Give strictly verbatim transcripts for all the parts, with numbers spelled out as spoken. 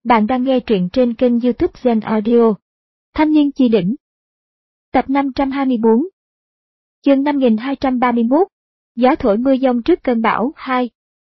Bạn đang nghe truyện trên kênh YouTube Zen Audio. Thanh niên chi đỉnh. Tập năm trăm hai mươi tư. Chương năm nghìn hai trăm ba mươi mốt. Gió thổi mưa giông trước cơn bão hai.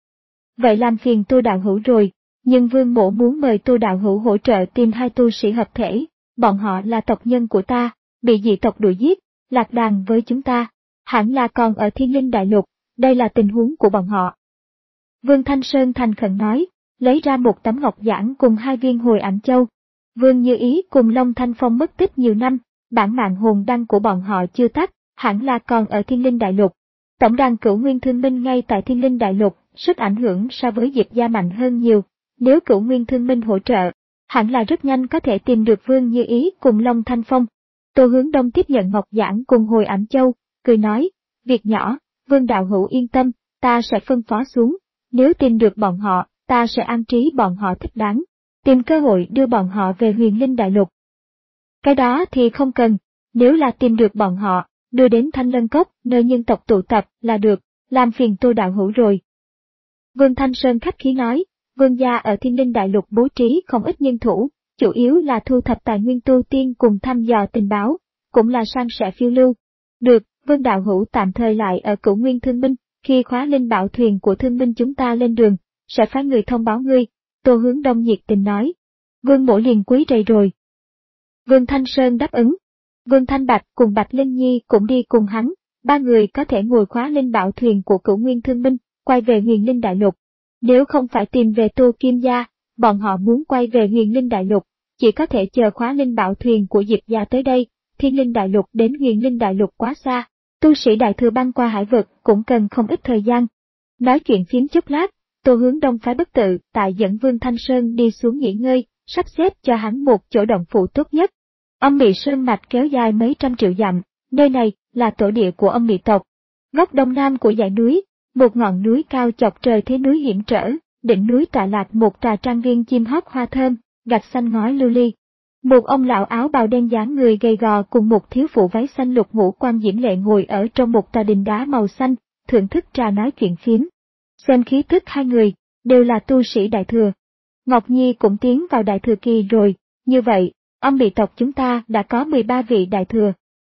Vậy làm phiền Tô đạo hữu rồi, nhưng Vương Mỗ muốn mời Tô đạo hữu hỗ trợ tìm hai tu sĩ hợp thể, bọn họ là tộc nhân của ta, bị dị tộc đuổi giết, lạc đàn với chúng ta, hẳn là còn ở Thiên Linh Đại Lục, đây là tình huống của bọn họ. Vương Thanh Sơn thành khẩn nói, lấy ra một tấm ngọc giản cùng hai viên hồi ảnh châu. Vương Như Ý cùng Long Thanh Phong mất tích nhiều năm, bản mạng hồn đăng của bọn họ chưa tắt, hẳn là còn ở Thiên Linh Đại Lục. Tổng đàn Cửu Nguyên Thương Minh ngay tại Thiên Linh Đại Lục, sức ảnh hưởng so với Diệp gia mạnh hơn nhiều, nếu Cửu Nguyên Thương Minh hỗ trợ, hẳn là rất nhanh có thể tìm được Vương Như Ý cùng Long Thanh Phong. Tô Hướng Đông tiếp nhận ngọc giản cùng hồi ảnh châu, cười nói, việc nhỏ, Vương đạo hữu yên tâm, ta sẽ phân phó xuống, nếu tìm được bọn họ, ta sẽ an trí bọn họ thích đáng, tìm cơ hội đưa bọn họ về Huyền Linh Đại Lục. Cái đó thì không cần, nếu là tìm được bọn họ, đưa đến Thanh Lân Cốc, nơi nhân tộc tụ tập là được, làm phiền Tô đạo hữu rồi. Vương Thanh Sơn khách khí nói, Vương gia ở Thiên Linh Đại Lục bố trí không ít nhân thủ, chủ yếu là thu thập tài nguyên tu tiên cùng thăm dò tình báo, cũng là san sẻ phiêu lưu. Được, Vương đạo hữu tạm thời lại ở Cửu Nguyên Thương Minh, khi khóa linh bảo thuyền của Thương Minh chúng ta lên đường, sẽ phái người thông báo ngươi, Tô Hướng Đông nhiệt tình nói. Vương Mỗ liền quý rầy rồi. Vương Thanh Sơn đáp ứng. Vương Thanh Bạch cùng Bạch Linh Nhi cũng đi cùng hắn, ba người có thể ngồi khóa linh bảo thuyền của Cửu Nguyên Thương Minh, quay về Huyền Linh Đại Lục. Nếu không phải tìm về Tô Kim gia, bọn họ muốn quay về Huyền Linh Đại Lục, chỉ có thể chờ khóa linh bảo thuyền của Diệp gia tới đây, Thiên Linh Đại Lục đến Huyền Linh Đại Lục quá xa, tu sĩ đại thừa băng qua hải vực cũng cần không ít thời gian. Nói chuyện phím chốc lát, Tô Hướng Đông phái bất tự tại dẫn Vương Thanh Sơn đi xuống nghỉ ngơi, sắp xếp cho hắn một chỗ động phủ tốt nhất. Âm Mị Sơn mạch kéo dài mấy trăm triệu dặm, nơi này là tổ địa của Âm Mị tộc. Góc đông nam của dãy núi, một ngọn núi cao chọc trời thế núi hiểm trở, đỉnh núi tọa lạc một trà trang viên chim hót hoa thơm, gạch xanh ngói lưu ly. Một ông lão áo bào đen dáng người gầy gò cùng một thiếu phụ váy xanh lục ngũ quan diễm lệ ngồi ở trong một tòa đình đá màu xanh, thưởng thức trà nói chuyện phím. Xem khí tức hai người, đều là tu sĩ đại thừa. Ngọc Nhi cũng tiến vào đại thừa kỳ rồi, như vậy, Âm Mị tộc chúng ta đã có mười ba vị đại thừa.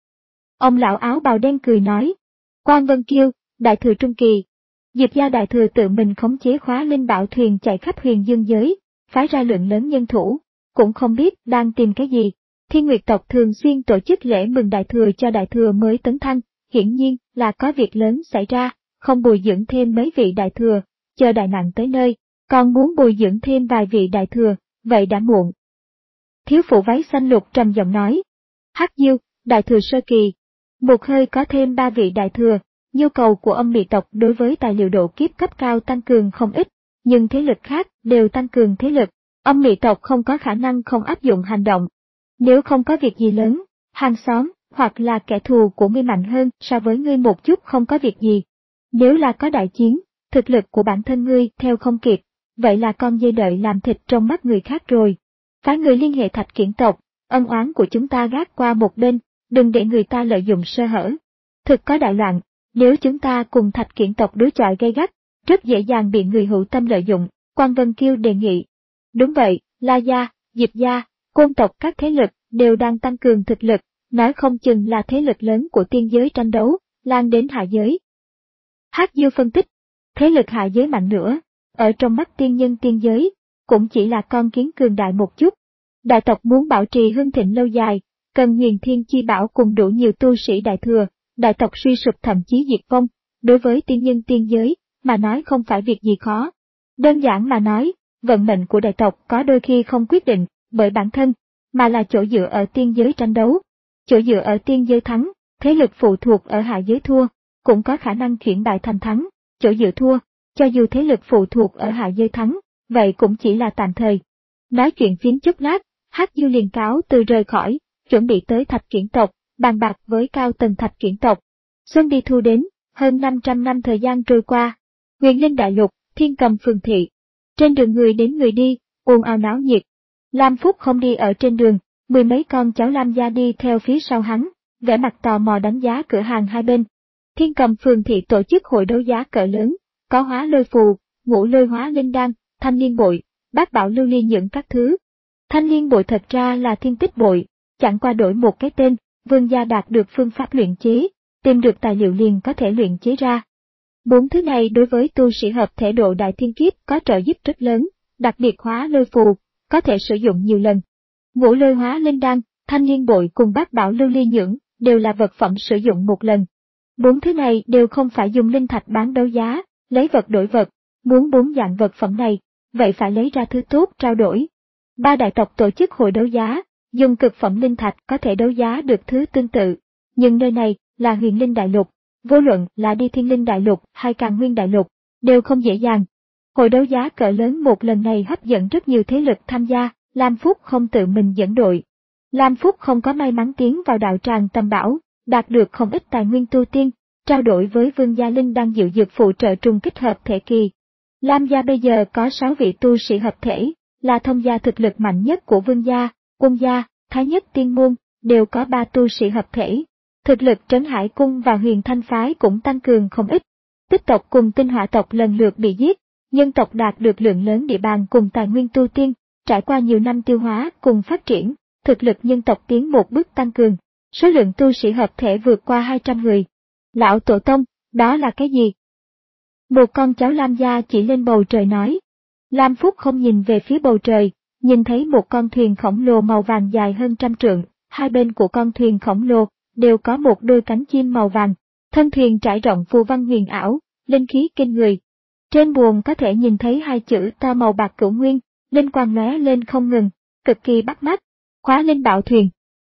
Ông lão áo bào đen cười nói, Quan Vân Kiêu, đại thừa trung kỳ. Diệp gia đại thừa tự mình khống chế khóa linh bảo thuyền chạy khắp huyền dương giới, phái ra lượng lớn nhân thủ, cũng không biết đang tìm cái gì. Thiên Nguyệt tộc thường xuyên tổ chức lễ mừng đại thừa cho đại thừa mới tấn thăng, hiển nhiên là có việc lớn xảy ra, không bồi dưỡng thêm mấy vị đại thừa, chờ đại nạn tới nơi, còn muốn bồi dưỡng thêm vài vị đại thừa, vậy đã muộn. Thiếu phụ váy xanh lục trầm giọng nói, Hắc Diêu, đại thừa sơ kỳ, một hơi có thêm ba vị đại thừa, nhu cầu của Âm Mị tộc đối với tài liệu độ kiếp cấp cao tăng cường không ít, nhưng thế lực khác đều tăng cường thế lực, Âm Mị tộc không có khả năng không áp dụng hành động. Nếu không có việc gì lớn, hàng xóm, hoặc là kẻ thù của ngươi mạnh hơn so với ngươi một chút không có việc gì. Nếu là có đại chiến, thực lực của bản thân ngươi theo không kịp, vậy là con dê đợi làm thịt trong mắt người khác rồi. Phái người liên hệ Thạch Kiển tộc, ân oán của chúng ta gác qua một bên, đừng để người ta lợi dụng sơ hở. Thực có đại loạn, nếu chúng ta cùng Thạch Kiển tộc đối chọi gay gắt, rất dễ dàng bị người hữu tâm lợi dụng, Quan Vân Kiêu đề nghị. Đúng vậy, La gia, Diệp gia, Côn tộc các thế lực đều đang tăng cường thực lực, nói không chừng là thế lực lớn của tiên giới tranh đấu, lan đến hạ giới. Hắc Diêu phân tích, thế lực hạ giới mạnh nữa, ở trong mắt tiên nhân tiên giới, cũng chỉ là con kiến cường đại một chút. Đại tộc muốn bảo trì hưng thịnh lâu dài, cần huyền thiên chi bảo cùng đủ nhiều tu sĩ đại thừa, đại tộc suy sụp thậm chí diệt vong, đối với tiên nhân tiên giới, mà nói không phải việc gì khó. Đơn giản mà nói, vận mệnh của đại tộc có đôi khi không quyết định bởi bản thân, mà là chỗ dựa ở tiên giới tranh đấu. Chỗ dựa ở tiên giới thắng, thế lực phụ thuộc ở hạ giới thua, cũng có khả năng chuyển bại thành thắng, chỗ dựa thua, cho dù thế lực phụ thuộc ở hạ giới thắng, vậy cũng chỉ là tạm thời. Nói chuyện phím chốc lát, Hắc Diêu liền cáo từ rời khỏi, chuẩn bị tới Thạch Kiển tộc, bàn bạc với cao tầng Thạch Kiển tộc. Xuân đi thu đến, hơn năm trăm năm thời gian trôi qua. Huyền Linh Đại Lục, Thiên Cầm phường thị. Trên đường người đến người đi, ồn ào náo nhiệt. Lam Phúc không đi ở trên đường, mười mấy con cháu Lam gia đi theo phía sau hắn, vẻ mặt tò mò đánh giá cửa hàng hai bên. Thiên Cầm phường thị tổ chức hội đấu giá cỡ lớn, có hóa lôi phù, ngũ lôi hóa linh đan, thanh niên bội, bát bảo lưu ly những các thứ. Thanh liên bội thật ra là thiên tích bội, chẳng qua đổi một cái tên, Vương gia đạt được phương pháp luyện chế, tìm được tài liệu liền có thể luyện chế ra. Bốn thứ này đối với tu sĩ hợp thể độ đại thiên kiếp có trợ giúp rất lớn, đặc biệt hóa lôi phù, có thể sử dụng nhiều lần. Ngũ lôi hóa linh đan, thanh liên bội cùng bát bảo lưu ly nhưỡng, đều là vật phẩm sử dụng một lần. Bốn thứ này đều không phải dùng linh thạch bán đấu giá, lấy vật đổi vật, muốn bốn dạng vật phẩm này, vậy phải lấy ra thứ tốt trao đổi. Ba đại tộc tổ chức hội đấu giá, dùng cực phẩm linh thạch có thể đấu giá được thứ tương tự, nhưng nơi này là huyền linh đại lục, vô luận là đi thiên linh đại lục hay càn nguyên đại lục, đều không dễ dàng. Hội đấu giá cỡ lớn một lần này hấp dẫn rất nhiều thế lực tham gia, Lam Phúc không tự mình dẫn đội. Lam Phúc không có may mắn tiến vào đạo tràng Tầm Bảo, đạt được không ít tài nguyên tu tiên, trao đổi với Vương Gia Linh đang dự dược phụ trợ trùng kích hợp thể kỳ. Lam gia bây giờ có sáu vị tu sĩ hợp thể, là thông gia thực lực mạnh nhất của Vương gia, Quân gia, Thái Nhất Tiên môn, đều có ba tu sĩ hợp thể. Thực lực Trấn Hải cung và Huyền Thanh phái cũng tăng cường không ít. Tích tộc cùng Tinh Hỏa tộc lần lượt bị giết, nhân tộc đạt được lượng lớn địa bàn cùng tài nguyên tu tiên, trải qua nhiều năm tiêu hóa cùng phát triển, thực lực nhân tộc tiến một bước tăng cường, số lượng tu sĩ hợp thể vượt qua hai trăm người. Lão Tổ Tông, đó là cái gì? Một con cháu Lam gia chỉ lên bầu trời nói. Lam Phúc không nhìn về phía bầu trời, nhìn thấy một con thuyền khổng lồ màu vàng dài hơn trăm trượng, hai bên của con thuyền khổng lồ đều có một đôi cánh chim màu vàng, thân thuyền trải rộng phù văn huyền ảo, linh khí kinh người. Trên buồng có thể nhìn thấy hai chữ to màu bạc Cửu Nguyên, linh quang lóe lên không ngừng, cực kỳ bắt mắt. Khóa linh bảo thuyền.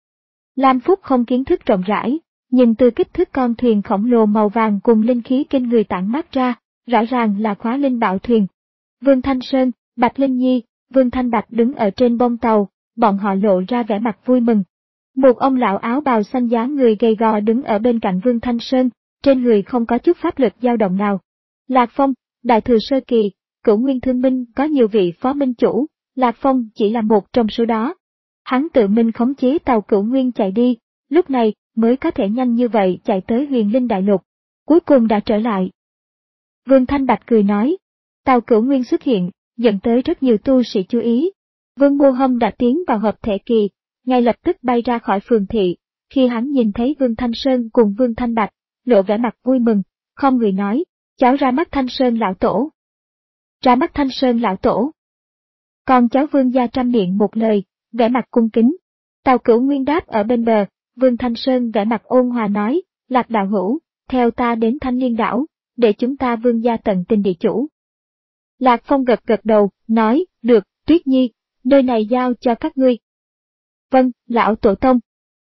Lam Phúc không kiến thức rộng rãi, nhìn từ kích thước con thuyền khổng lồ màu vàng cùng linh khí kinh người tản mát ra, rõ ràng là khóa linh bảo thuyền. Vương Thanh Sơn, Bạch Linh Nhi, Vương Thanh Bạch đứng ở trên bông tàu, bọn họ lộ ra vẻ mặt vui mừng. Một ông lão áo bào xanh dáng người gầy gò đứng ở bên cạnh Vương Thanh Sơn, trên người không có chút pháp lực dao động nào. Lạc Phong, Đại thừa sơ kỳ, Cửu Nguyên Thương Minh có nhiều vị phó minh chủ, Lạc Phong chỉ là một trong số đó. Hắn tự mình khống chế tàu Cửu Nguyên chạy đi, lúc này mới có thể nhanh như vậy chạy tới Huyền Linh Đại Lục. Cuối cùng đã trở lại. Vương Thanh Bạch cười nói, tàu Cửu Nguyên xuất hiện, dẫn tới rất nhiều tu sĩ chú ý. Vương Mô Hâm đã tiến vào hợp thể kỳ, ngay lập tức bay ra khỏi phường thị, khi hắn nhìn thấy Vương Thanh Sơn cùng Vương Thanh Bạch, lộ vẻ mặt vui mừng, không người nói, cháu ra mắt Thanh Sơn lão tổ. Ra mắt Thanh Sơn lão tổ. Còn cháu Vương gia trăm miệng một lời, vẻ mặt cung kính. Tàu Cửu Nguyên đáp ở bên bờ, Vương Thanh Sơn vẻ mặt ôn hòa nói, Lạc đạo hữu, theo ta đến Thanh Liên đảo, để chúng ta Vương gia tận tình địa chủ. Lạc Phong gật gật đầu, nói, được, Tuyết Nhi, nơi này giao cho các ngươi. Vâng, lão tổ tông.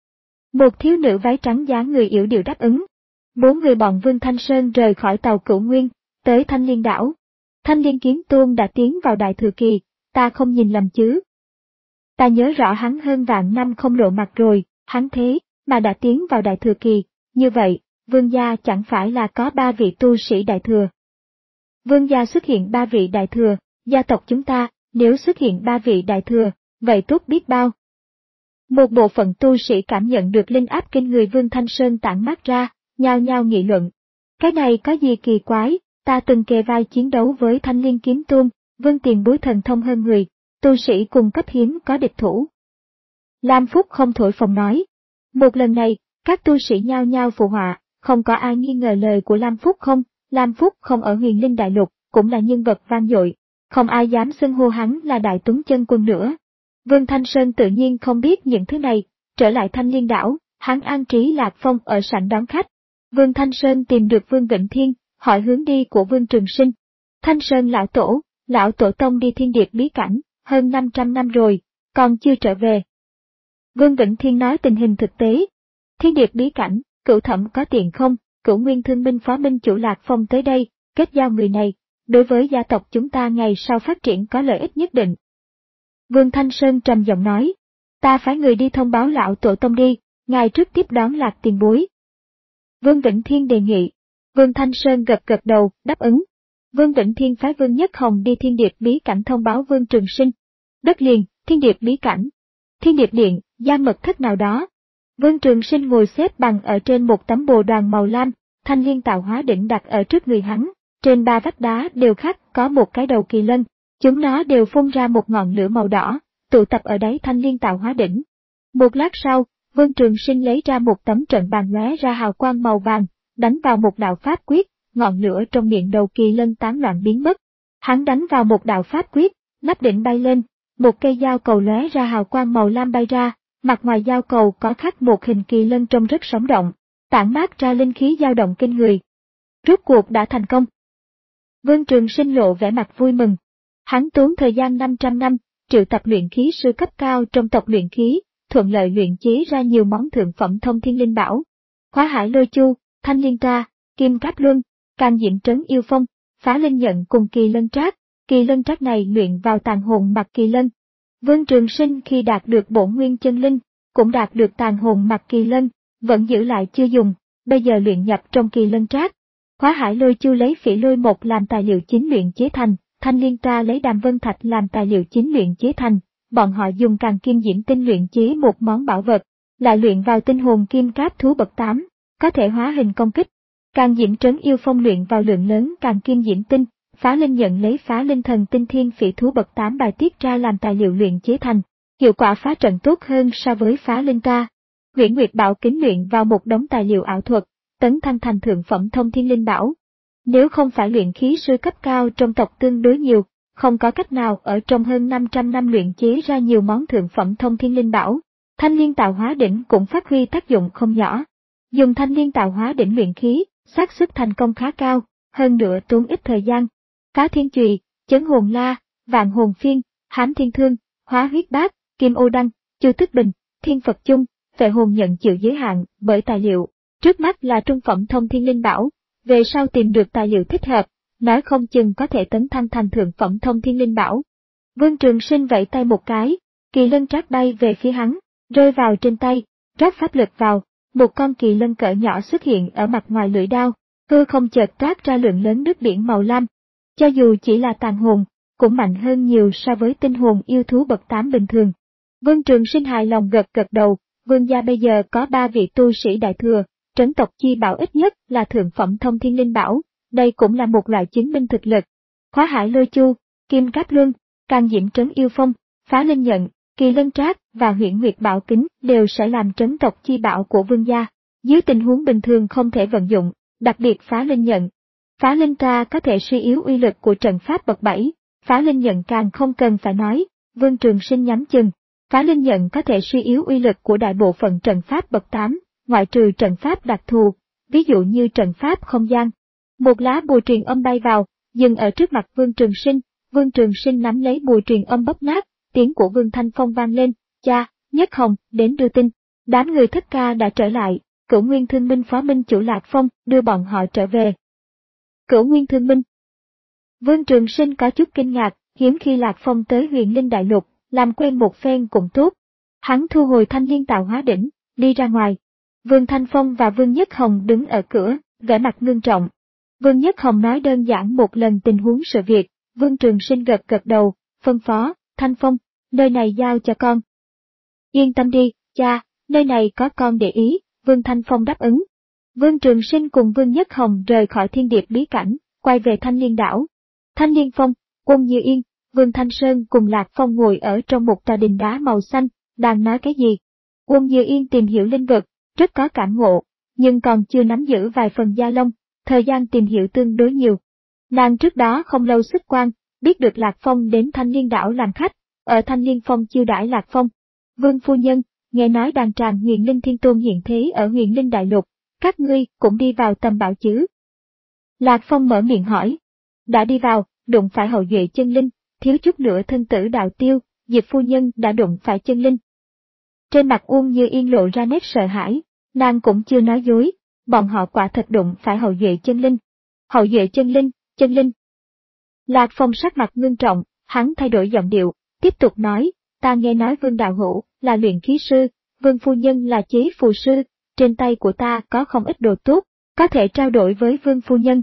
Một thiếu nữ váy trắng dáng người yểu điệu đáp ứng. Bốn người bọn Vương Thanh Sơn rời khỏi tàu Cửu Nguyên, tới Thanh Liên đảo. Thanh Liên Kiếm Tôn đã tiến vào đại thừa kỳ, ta không nhìn lầm chứ. Ta nhớ rõ hắn hơn vạn năm không lộ mặt rồi, hắn thế, mà đã tiến vào đại thừa kỳ, như vậy, Vương gia chẳng phải là có ba vị tu sĩ đại thừa. Vương gia xuất hiện ba vị đại thừa, gia tộc chúng ta, nếu xuất hiện ba vị đại thừa, vậy tốt biết bao. Một bộ phận tu sĩ cảm nhận được linh áp kinh người Vương Thanh Sơn tản mát ra, nhao nhao nghị luận. Cái này có gì kỳ quái, ta từng kề vai chiến đấu với Thanh Liên Kiếm Tôn, Vương tiền bối thần thông hơn người, tu sĩ cùng cấp hiếm có địch thủ. Lam Phúc không thổi phồng nói. Một lần này, các tu sĩ nhao nhao phụ họa, không có ai nghi ngờ lời của Lam Phúc không, Lam Phúc không ở Huyền Linh Đại Lục, cũng là nhân vật vang dội, không ai dám xưng hô hắn là Đại Tuấn Chân Quân nữa. Vương Thanh Sơn tự nhiên không biết những thứ này, trở lại Thanh Liên đảo, hắn an trí Lạc Phong ở sảnh đón khách. Vương Thanh Sơn tìm được Vương Vĩnh Thiên, hỏi hướng đi của Vương Trường Sinh. Thanh Sơn lão tổ, lão tổ tông đi thiên điệp bí cảnh, hơn năm trăm năm rồi, còn chưa trở về. Vương Vĩnh Thiên nói tình hình thực tế. Thiên điệp bí cảnh, Cửu Thẩm có tiện không, Cửu Nguyên Thương Minh phó minh chủ Lạc Phong tới đây, kết giao người này, đối với gia tộc chúng ta ngày sau phát triển có lợi ích nhất định. Vương Thanh Sơn trầm giọng nói, ta phái người đi thông báo lão tổ tông đi, ngài trước tiếp đón Lạc tiền bối. Vương Vĩnh Thiên đề nghị. Vương Thanh Sơn gật gật đầu, đáp ứng. Vương Vĩnh Thiên phái Vương Nhất Hồng đi thiên điệp bí cảnh thông báo Vương Trường Sinh. Đất liền, thiên điệp bí cảnh. Thiên điệp điện, gian mật thất nào đó. Vương Trường Sinh ngồi xếp bằng ở trên một tấm bồ đoàn màu lam, thanh liên tạo hóa đỉnh đặt ở trước người hắn, trên ba vách đá đều khắc có một cái đầu kỳ lân, Chúng nó đều phun ra một ngọn lửa màu đỏ, tụ tập ở đáy thanh liên tạo hóa đỉnh. Một lát sau, Vương Trường Sinh lấy ra một tấm trận bàn lóe ra hào quang màu vàng, đánh vào một đạo pháp quyết, ngọn lửa trong miệng đầu kỳ lân tán loạn biến mất. Hắn đánh vào một đạo pháp quyết, nắp đỉnh bay lên, một cây dao cầu lóe ra hào quang màu lam bay ra, mặt ngoài dao cầu có khắc một hình kỳ lân trông rất sống động, tản mát ra linh khí dao động kinh người. Rốt cuộc đã thành công. Vương Trường Sinh lộ vẻ mặt vui mừng. Hắn tốn thời gian năm trăm năm, triệu tập luyện khí sư cấp cao trong tộc luyện khí, thuận lợi luyện chế ra nhiều món thượng phẩm thông thiên linh bảo. Hóa hải lôi chu, thanh liên tra, kim cáp luân, can diễm trấn yêu phong, phá linh nhận cùng kỳ lân trác. Kỳ lân trác này luyện vào tàn hồn mặt kỳ lân. Vương Trường Sinh khi đạt được bổn nguyên chân linh, cũng đạt được tàn hồn mặt kỳ lân, vẫn giữ lại chưa dùng, bây giờ luyện nhập trong kỳ lân trác. Hóa hải lôi chu lấy phỉ lôi một làm tài liệu chính luyện chế thành, thanh liên tra lấy đàm vân thạch làm tài liệu chính luyện chế thành, bọn họ dùng càng kim diễm tinh luyện chế một món bảo vật, lại luyện vào tinh hồn kim cáp thú bậc tám, có thể hóa hình công kích. Càng diễm trấn yêu phong luyện vào lượng lớn càng kim diễm tinh, phá linh nhận lấy phá linh thần tinh thiên phỉ thú bậc tám bài tiết ra làm tài liệu luyện chế thành, hiệu quả phá trận tốt hơn so với phá linh tra. Huyễn Nguyệt Bảo kính luyện vào một đống tài liệu ảo thuật, tấn thăng thành thượng phẩm thông thiên linh bảo. Nếu không phải luyện khí sư cấp cao trong tộc tương đối nhiều, không có cách nào ở trong hơn năm trăm năm luyện chế ra nhiều món thượng phẩm thông thiên linh bảo. Thanh liên tạo hóa đỉnh cũng phát huy tác dụng không nhỏ. Dùng thanh liên tạo hóa đỉnh luyện khí, xác suất thành công khá cao, hơn nữa tốn ít thời gian. Cá thiên chùy, chấn hồn la, vạn hồn phiên, hám thiên thương, hóa huyết bát, kim ô đăng, chu tức bình, thiên Phật chung, vệ hồn nhận chịu giới hạn bởi tài liệu. Trước mắt là trung phẩm thông thiên linh bảo, về sau tìm được tài liệu thích hợp, nói không chừng có thể tấn thăng thành thượng phẩm thông thiên linh bảo. Vương Trường Sinh vẫy tay một cái, kỳ lân trác bay về phía hắn, rơi vào trên tay, rót pháp lực vào, một con kỳ lân cỡ nhỏ xuất hiện ở mặt ngoài lưỡi đao, hư không chợt toát ra lượng lớn nước biển màu lam. Cho dù chỉ là tàn hồn, cũng mạnh hơn nhiều so với tinh hồn yêu thú bậc tám bình thường. Vương Trường Sinh hài lòng gật gật đầu, vương gia bây giờ có ba vị tu sĩ đại thừa, trấn tộc chi bảo ít nhất là thượng phẩm thông thiên linh bảo, đây cũng là một loại chứng minh thực lực. Hóa hải lôi chu, kim cáp luân, can diễm trấn yêu phong, phá linh nhận, kỳ lân trác và huyễn nguyệt bảo kính đều sẽ làm trấn tộc chi bảo của vương gia. Dưới tình huống bình thường không thể vận dụng, đặc biệt phá linh nhận. Phá linh tra có thể suy yếu uy lực của trận pháp bậc bảy, phá linh nhận càng không cần phải nói, Vương Trường Sinh nhắm chừng. Phá linh nhận có thể suy yếu uy lực của đại bộ phận trận pháp bậc tám, ngoại trừ trận pháp đặc thù, ví dụ như trận pháp không gian. Một lá bùa truyền âm bay vào, dừng ở trước mặt Vương Trường Sinh, Vương Trường Sinh nắm lấy bùa truyền âm bóp nát, tiếng của Vương Thanh Phong vang lên, cha, Nhất Hồng, đến đưa tin. Đám người thất ca đã trở lại, Cửu Nguyên Thương Minh phó minh chủ Lạc Phong đưa bọn họ trở về. Cửu Nguyên Thương Minh. Vương Trường Sinh có chút kinh ngạc, hiếm khi Lạc Phong tới Huyền Linh Đại Lục, làm quen một phen cũng tốt. Hắn thu hồi thanh liên tạo hóa đỉnh, đi ra ngoài. Vương Thanh Phong và Vương Nhất Hồng đứng ở cửa, vẻ mặt ngưng trọng. Vương Nhất Hồng nói đơn giản một lần tình huống sự việc, Vương Trường Sinh gật gật đầu, phân phó, Thanh Phong, nơi này giao cho con. Yên tâm đi, cha, nơi này có con để ý, Vương Thanh Phong đáp ứng. Vương Trường Sinh cùng Vương Nhất Hồng rời khỏi thiên điệp bí cảnh, quay về Thanh Liên đảo. Thanh Liên Phong, Quân Như Yên, Vương Thanh Sơn cùng Lạc Phong ngồi ở trong một tòa đình đá màu xanh, đang nói cái gì. Quân Như Yên tìm hiểu linh vực, rất có cảm ngộ, nhưng còn chưa nắm giữ vài phần gia lông, thời gian tìm hiểu tương đối nhiều. Nàng trước đó không lâu xuất quan, biết được Lạc Phong đến Thanh Liên đảo làm khách, ở Thanh Liên Phong chiêu đãi Lạc Phong. Vương phu nhân, nghe nói đàn tràng Huyền Linh Thiên Tôn hiện thế ở Huyền Linh Đại Lục, các ngươi cũng đi vào tầm bảo chứ? Lạc Phong mở miệng hỏi. Đã đi vào, đụng phải hậu duệ chân linh, thiếu chút nữa thân tử đạo tiêu, Diệp phu nhân đã đụng phải chân linh. Trên mặt Uông Như Yên lộ ra nét sợ hãi, nàng cũng chưa nói dối, bọn họ quả thật đụng phải hậu duệ chân linh. Hậu duệ chân linh, chân linh. Lạc Phong sắc mặt ngưng trọng, hắn thay đổi giọng điệu, tiếp tục nói, ta nghe nói Vương đạo hữu là luyện khí sư, Vương phu nhân là chế phù sư, trên tay của ta có không ít đồ tốt, có thể trao đổi với Vương phu nhân.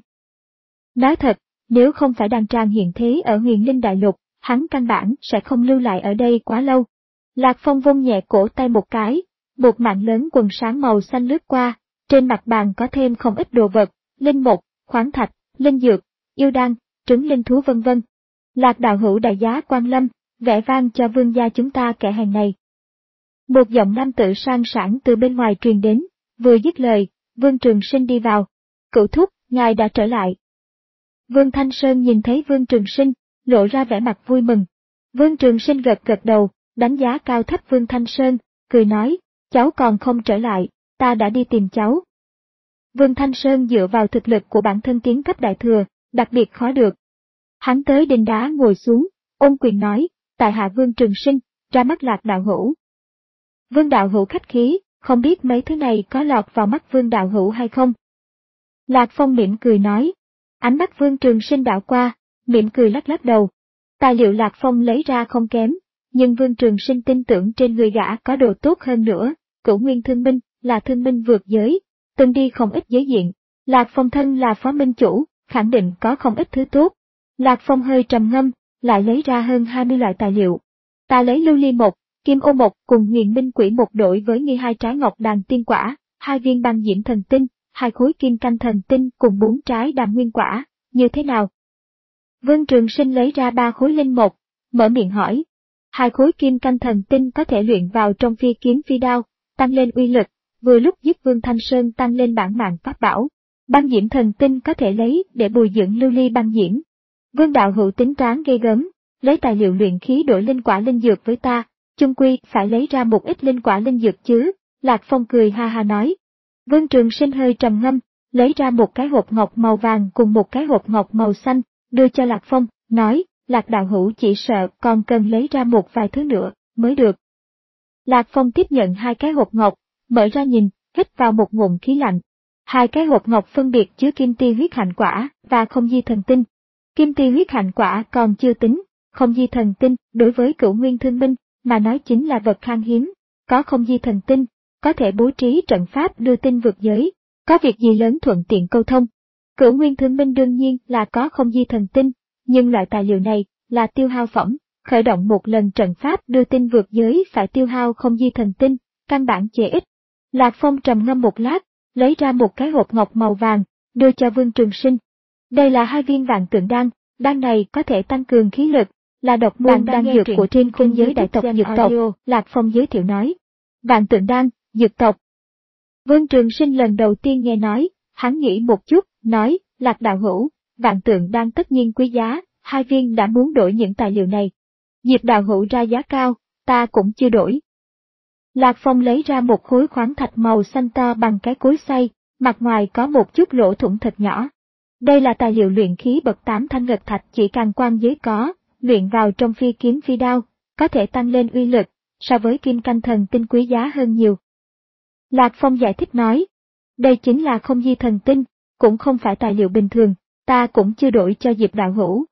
Nói thật, nếu không phải đàn tràng hiện thế ở Huyền Linh Đại Lục, hắn căn bản sẽ không lưu lại ở đây quá lâu. Lạc Phong vung nhẹ cổ tay một cái, một mảng lớn quần sáng màu xanh lướt qua, trên mặt bàn có thêm không ít đồ vật, linh mục, khoáng thạch, linh dược, yêu đan, trứng linh thú vân vân. Lạc đạo hữu đại giá quan lâm, vẻ vang cho vương gia chúng ta kẻ hèn này. Một giọng nam tử sang sảng từ bên ngoài truyền đến, vừa dứt lời, Vương Trường Sinh đi vào. Cửu thúc, ngài đã trở lại. Vương Thanh Sơn nhìn thấy Vương Trường Sinh, lộ ra vẻ mặt vui mừng. Vương Trường Sinh gật gật đầu, đánh giá cao thấp Vương Thanh Sơn, cười nói, cháu còn không trở lại, ta đã đi tìm cháu. Vương Thanh Sơn dựa vào thực lực của bản thân tiến cấp đại thừa, đặc biệt khó được. Hắn tới đền đá ngồi xuống, ôn quyền nói, tại hạ Vương Trường Sinh, ra mắt Lạc đạo hữu. Vương đạo hữu khách khí, không biết mấy thứ này có lọt vào mắt Vương đạo hữu hay không? Lạc Phong mỉm cười nói. Ánh mắt Vương Trường Sinh đảo qua, mỉm cười lắc lắc đầu. Tài liệu Lạc Phong lấy ra không kém, nhưng Vương Trường Sinh tin tưởng trên người gã có đồ tốt hơn nữa. Cửu Nguyên Thương Minh là thương minh vượt giới, từng đi không ít giới diện. Lạc Phong thân là phó minh chủ, khẳng định có không ít thứ tốt. Lạc Phong hơi trầm ngâm, lại lấy ra hơn hai mươi loại tài liệu. Ta lấy lưu ly một, kim ô một cùng huyền minh quỷ một đổi với nghi hai trái ngọc đàn tiên quả, hai viên băng diễm thần tinh, hai khối kim canh thần tinh cùng bốn trái đàm nguyên quả, như thế nào? Vương Trường Sinh lấy ra ba khối linh một, mở miệng hỏi. Hai khối kim canh thần tinh có thể luyện vào trong phi kiếm phi đao, tăng lên uy lực, vừa lúc giúp Vương Thanh Sơn tăng lên bản mạng pháp bảo. Băng diễm thần tinh có thể lấy để bồi dưỡng lưu ly băng diễm. Vương đạo hữu tính toán ghê gớm, lấy tài liệu luyện khí đổi linh quả linh dược với ta, chung quy phải lấy ra một ít linh quả linh dược chứ, Lạc Phong cười ha ha nói. Vương Trường Sinh hơi trầm ngâm, lấy ra một cái hộp ngọc màu vàng cùng một cái hộp ngọc màu xanh, đưa cho Lạc Phong, nói, Lạc đạo hữu chỉ sợ còn cần lấy ra một vài thứ nữa, mới được. Lạc Phong tiếp nhận hai cái hộp ngọc, mở ra nhìn, hít vào một ngụm khí lạnh. Hai cái hộp ngọc phân biệt chứa kim ti huyết hạnh quả và không di thần tinh. Kim ti huyết hạnh quả còn chưa tính, không di thần tinh đối với Cửu Nguyên Thương Minh mà nói chính là vật khan hiếm, có không di thần tinh, có thể bố trí trận pháp đưa tin vượt giới, có việc gì lớn thuận tiện câu thông. Cửu Nguyên Thương Minh đương nhiên là có không di thần tinh, nhưng loại tài liệu này là tiêu hao phẩm, khởi động một lần trận pháp đưa tin vượt giới phải tiêu hao không di thần tinh, căn bản chế ít. Lạc Phong trầm ngâm một lát, lấy ra một cái hộp ngọc màu vàng, đưa cho Vương Trường Sinh. Đây là hai viên vạn tượng đan, đan này có thể tăng cường khí lực, là độc môn đan dược của trên khung giới đại tộc dược tộc, Lạc Phong giới thiệu nói. Vạn tượng đan, dược tộc. Vương Trường Sinh lần đầu tiên nghe nói, hắn nghĩ một chút, nói, Lạc đạo hữu, vạn tượng đan tất nhiên quý giá, hai viên đã muốn đổi những tài liệu này. Diệp đạo hữu ra giá cao, ta cũng chưa đổi. Lạc Phong lấy ra một khối khoáng thạch màu xanh to bằng cái cối xay, mặt ngoài có một chút lỗ thủng thật nhỏ. Đây là tài liệu luyện khí bậc tám thanh ngật thạch chỉ càng quan giới có, luyện vào trong phi kiếm phi đao, có thể tăng lên uy lực, so với kim canh thần tinh quý giá hơn nhiều. Lạc Phong giải thích nói, đây chính là không di thần tinh, cũng không phải tài liệu bình thường, ta cũng chưa đổi cho Diệp đạo hữu.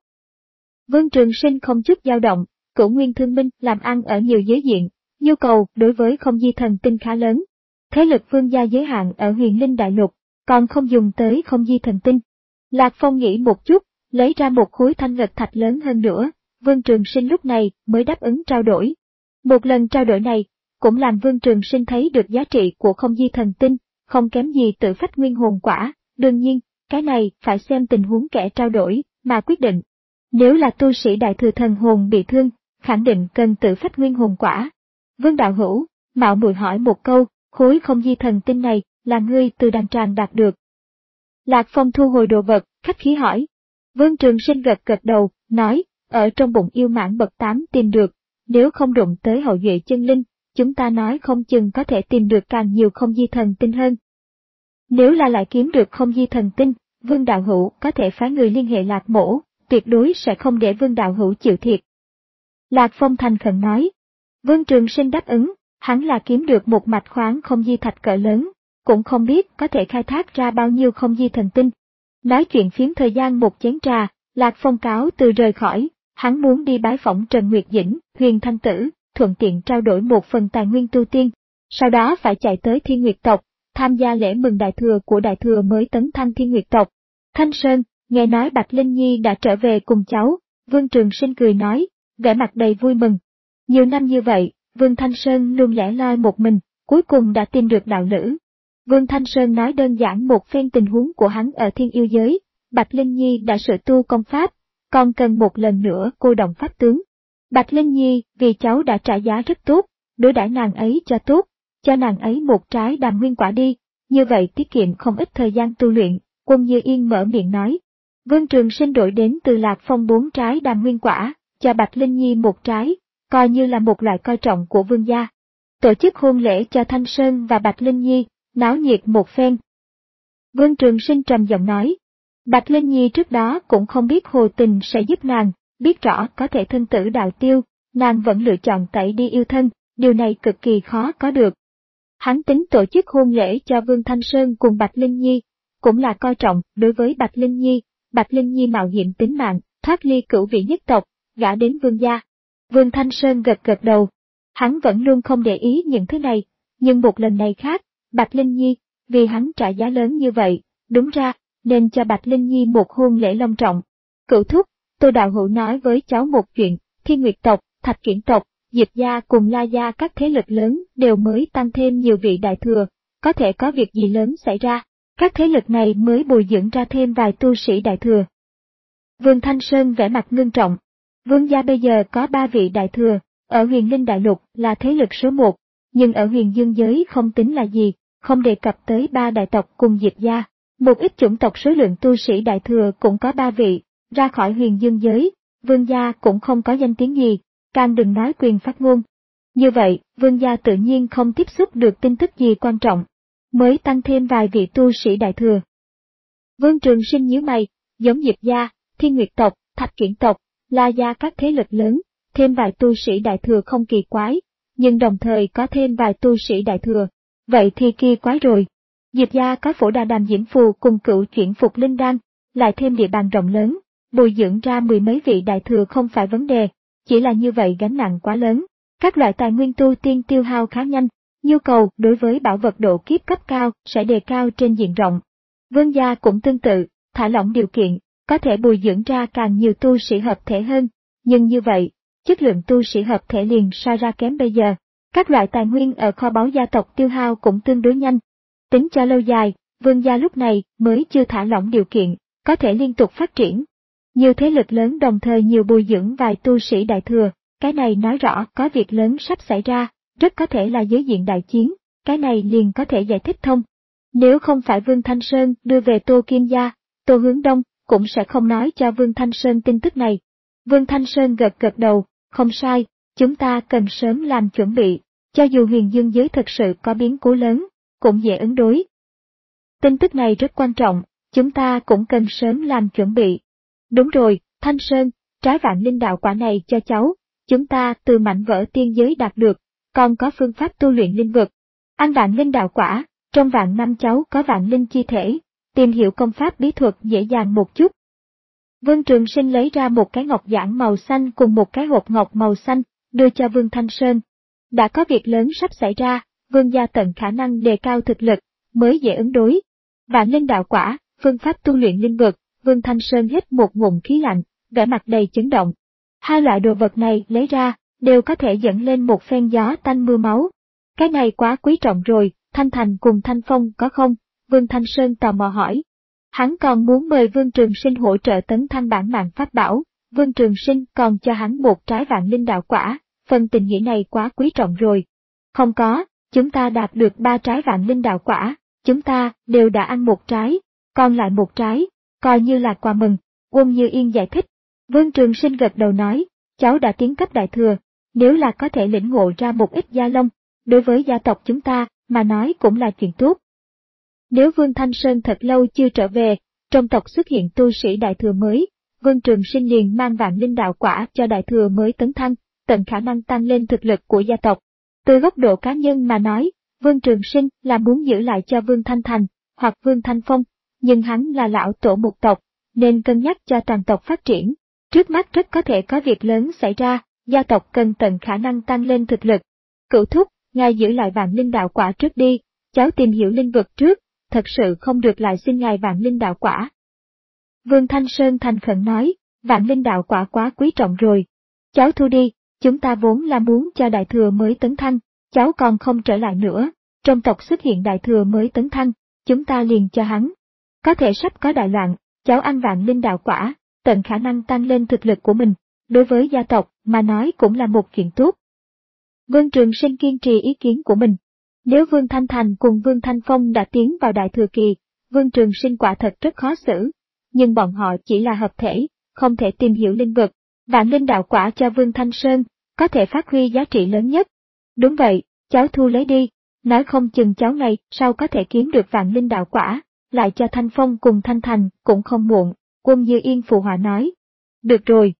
Vương Trường Sinh không chút dao động, Cửu Nguyên Thương Minh làm ăn ở nhiều giới diện, nhu cầu đối với không di thần tinh khá lớn. Thế lực vương gia giới hạn ở Huyền Linh Đại Lục, còn không dùng tới không di thần tinh. Lạc Phong nghĩ một chút, lấy ra một khối thanh ngật thạch lớn hơn nữa, Vương Trường Sinh lúc này mới đáp ứng trao đổi. Một lần trao đổi này, cũng làm Vương Trường Sinh thấy được giá trị của không di thần tinh, không kém gì tự phách nguyên hồn quả, đương nhiên, cái này phải xem tình huống kẻ trao đổi, mà quyết định. Nếu là tu sĩ đại thừa thần hồn bị thương, khẳng định cần tự phách nguyên hồn quả. Vương đạo hữu, mạo muội hỏi một câu, khối không di thần tinh này, là ngươi từ đàn tràng đạt được. Lạc Phong thu hồi đồ vật, khách khí hỏi. Vương Trường Sinh gật gật đầu, nói, ở trong bụng yêu mãn bậc tám tìm được, nếu không đụng tới hậu duệ chân linh, chúng ta nói không chừng có thể tìm được càng nhiều không di thần tinh hơn. Nếu là lại kiếm được không di thần tinh, Vương đạo hữu có thể phái người liên hệ Lạc mỗ, tuyệt đối sẽ không để Vương đạo hữu chịu thiệt. Lạc Phong thành khẩn nói. Vương Trường Sinh đáp ứng, hắn là kiếm được một mạch khoáng không di thạch cỡ lớn, cũng không biết có thể khai thác ra bao nhiêu không di thần tinh. Nói chuyện phiếm thời gian một chén trà, Lạc Phong cáo từ rời khỏi, hắn muốn đi bái phỏng Trần Nguyệt Dĩnh, Huyền Thanh Tử, thuận tiện trao đổi một phần tài nguyên tu tiên, sau đó phải chạy tới Thiên Nguyệt tộc, tham gia lễ mừng đại thừa của đại thừa mới tấn thăng Thiên Nguyệt tộc. Thanh Sơn, nghe nói Bạch Linh Nhi đã trở về cùng cháu, Vương Trường Sinh cười nói, vẻ mặt đầy vui mừng. Nhiều năm như vậy, Vương Thanh Sơn luôn lẻ loi một mình, cuối cùng đã tìm được đạo lữ. Vương Thanh Sơn nói đơn giản một phen tình huống của hắn ở Thiên Yêu giới, Bạch Linh Nhi đã sở tu công pháp, còn cần một lần nữa cô động pháp tướng. Bạch Linh Nhi vì cháu đã trả giá rất tốt, đối đãi nàng ấy cho tốt, cho nàng ấy một trái đàm nguyên quả đi, như vậy tiết kiệm không ít thời gian tu luyện. Quân Như Yên mở miệng nói. Vương Trường Sinh đổi đến từ Lạc Phong bốn trái đàm nguyên quả, cho Bạch Linh Nhi một trái, coi như là một loại coi trọng của vương gia. Tổ chức hôn lễ cho Thanh Sơn và Bạch Linh Nhi, náo nhiệt một phen. Vương Trường Sinh trầm giọng nói. Bạch Linh Nhi trước đó cũng không biết Hồ Tình sẽ giúp nàng, biết rõ có thể thân tử đạo tiêu, nàng vẫn lựa chọn tẩy đi yêu thân, điều này cực kỳ khó có được. Hắn tính tổ chức hôn lễ cho Vương Thanh Sơn cùng Bạch Linh Nhi, cũng là coi trọng đối với Bạch Linh Nhi. Bạch Linh Nhi mạo hiểm tính mạng, thoát ly cửu vị nhất tộc, gả đến vương gia. Vương Thanh Sơn gật gật đầu. Hắn vẫn luôn không để ý những thứ này, nhưng một lần này khác, Bạch Linh Nhi, vì hắn trả giá lớn như vậy, đúng ra, nên cho Bạch Linh Nhi một hôn lễ long trọng. Cửu thúc, Tô đạo hữu nói với cháu một chuyện, Thiên Nguyệt tộc, Thạch Kiển tộc, Diệp gia cùng La gia các thế lực lớn đều mới tăng thêm nhiều vị đại thừa, có thể có việc gì lớn xảy ra, các thế lực này mới bồi dưỡng ra thêm vài tu sĩ đại thừa. Vương Thanh Sơn vẻ mặt ngưng trọng. Vương gia bây giờ có ba vị đại thừa, ở Huyền Linh Đại Lục là thế lực số một, nhưng ở Huyền Dương giới không tính là gì, không đề cập tới ba đại tộc cùng Diệp gia. Một ít chủng tộc số lượng tu sĩ đại thừa cũng có ba vị, ra khỏi Huyền Dương giới, vương gia cũng không có danh tiếng gì, càng đừng nói quyền phát ngôn. Như vậy, vương gia tự nhiên không tiếp xúc được tin tức gì quan trọng, mới tăng thêm vài vị tu sĩ đại thừa. Vương Trường Sinh nhíu mày, giống Diệp gia, Thiên Nguyệt tộc, Thạch Kiển tộc, La gia các thế lực lớn, thêm vài tu sĩ đại thừa không kỳ quái, nhưng đồng thời có thêm vài tu sĩ đại thừa, vậy thì kỳ quái rồi. Diệp gia có Phổ Đà Đàm Diễm Phù cùng Cửu Chuyển Phục Linh Đan, lại thêm địa bàn rộng lớn, bồi dưỡng ra mười mấy vị đại thừa không phải vấn đề, chỉ là như vậy gánh nặng quá lớn. Các loại tài nguyên tu tiên tiêu hao khá nhanh, nhu cầu đối với bảo vật độ kiếp cấp cao sẽ đề cao trên diện rộng. Vương gia cũng tương tự, thả lỏng điều kiện, có thể bồi dưỡng ra càng nhiều tu sĩ hợp thể hơn, nhưng như vậy, chất lượng tu sĩ hợp thể liền so ra kém bây giờ. Các loại tài nguyên ở kho báu gia tộc tiêu hao cũng tương đối nhanh. Tính cho lâu dài, vương gia lúc này mới chưa thả lỏng điều kiện, có thể liên tục phát triển. Nhiều thế lực lớn đồng thời nhiều bồi dưỡng vài tu sĩ đại thừa, cái này nói rõ có việc lớn sắp xảy ra, rất có thể là giới diện đại chiến, cái này liền có thể giải thích thông. Nếu không phải Vương Thanh Sơn đưa về Tô Kim gia, Tô Hướng Đông cũng sẽ không nói cho Vương Thanh Sơn tin tức này. Vương Thanh Sơn gật gật đầu, không sai, chúng ta cần sớm làm chuẩn bị, cho dù Huyền Dương giới thực sự có biến cố lớn, cũng dễ ứng đối. Tin tức này rất quan trọng, chúng ta cũng cần sớm làm chuẩn bị. Đúng rồi, Thanh Sơn, trái vạn linh đạo quả này cho cháu, chúng ta từ mảnh vỡ tiên giới đạt được, còn có phương pháp tu luyện linh vực. Ăn vạn linh đạo quả, trong vạn năm cháu có vạn linh chi thể, tìm hiểu công pháp bí thuật dễ dàng một chút. Vương Trường Sinh lấy ra một cái ngọc giản màu xanh cùng một cái hộp ngọc màu xanh, đưa cho Vương Thanh Sơn. Đã có việc lớn sắp xảy ra, Vương gia tận khả năng đề cao thực lực, mới dễ ứng đối. Vạn linh đạo quả, phương pháp tu luyện linh vực, Vương Thanh Sơn hít một ngụm khí lạnh, vẻ mặt đầy chấn động. Hai loại đồ vật này lấy ra, đều có thể dẫn lên một phen gió tanh mưa máu. Cái này quá quý trọng rồi, Thanh Thành cùng Thanh Phong có không? Vương Thanh Sơn tò mò hỏi. Hắn còn muốn mời Vương Trường Sinh hỗ trợ tấn thăng bản mạng pháp bảo, Vương Trường Sinh còn cho hắn một trái vạn linh đạo quả, phần tình nghĩa này quá quý trọng rồi. Không có, chúng ta đạt được ba trái vạn linh đạo quả, chúng ta đều đã ăn một trái, còn lại một trái, coi như là quà mừng, Quân Như Yên giải thích. Vương Trường Sinh gật đầu nói, cháu đã tiến cấp đại thừa, nếu là có thể lĩnh ngộ ra một ít gia long, đối với gia tộc chúng ta, mà nói cũng là chuyện tốt. Nếu Vương Thanh Sơn thật lâu chưa trở về, trong tộc xuất hiện tu sĩ đại thừa mới, Vương Trường Sinh liền mang vạn linh đạo quả cho đại thừa mới tấn thăng, tận khả năng tăng lên thực lực của gia tộc. Từ góc độ cá nhân mà nói, Vương Trường Sinh là muốn giữ lại cho Vương Thanh Thành, hoặc Vương Thanh Phong, nhưng hắn là lão tổ một tộc, nên cân nhắc cho toàn tộc phát triển. Trước mắt rất có thể có việc lớn xảy ra, gia tộc cần tận khả năng tăng lên thực lực. Cửu thúc, ngài giữ lại vạn linh đạo quả trước đi, cháu tìm hiểu linh vực trước, thật sự không được lại xin ngài vạn linh đạo quả. Vương Thanh Sơn thành khẩn nói, vạn linh đạo quả quá quý trọng rồi. Cháu thu đi, chúng ta vốn là muốn cho đại thừa mới tấn thăng, cháu còn không trở lại nữa, trong tộc xuất hiện đại thừa mới tấn thăng, chúng ta liền cho hắn. Có thể sắp có đại loạn, cháu ăn vạn linh đạo quả, tận khả năng tăng lên thực lực của mình, đối với gia tộc mà nói cũng là một chuyện tốt. Vương Trường Sinh kiên trì ý kiến của mình. Nếu Vương Thanh Thành cùng Vương Thanh Phong đã tiến vào Đại Thừa Kỳ, Vương Trường Sinh quả thật rất khó xử, nhưng bọn họ chỉ là hợp thể, không thể tìm hiểu linh vực. Vạn linh đạo quả cho Vương Thanh Sơn, có thể phát huy giá trị lớn nhất. Đúng vậy, cháu thu lấy đi, nói không chừng cháu này sau có thể kiếm được vạn linh đạo quả, lại cho Thanh Phong cùng Thanh Thành cũng không muộn, Quân Như Yên phụ họa nói. Được rồi.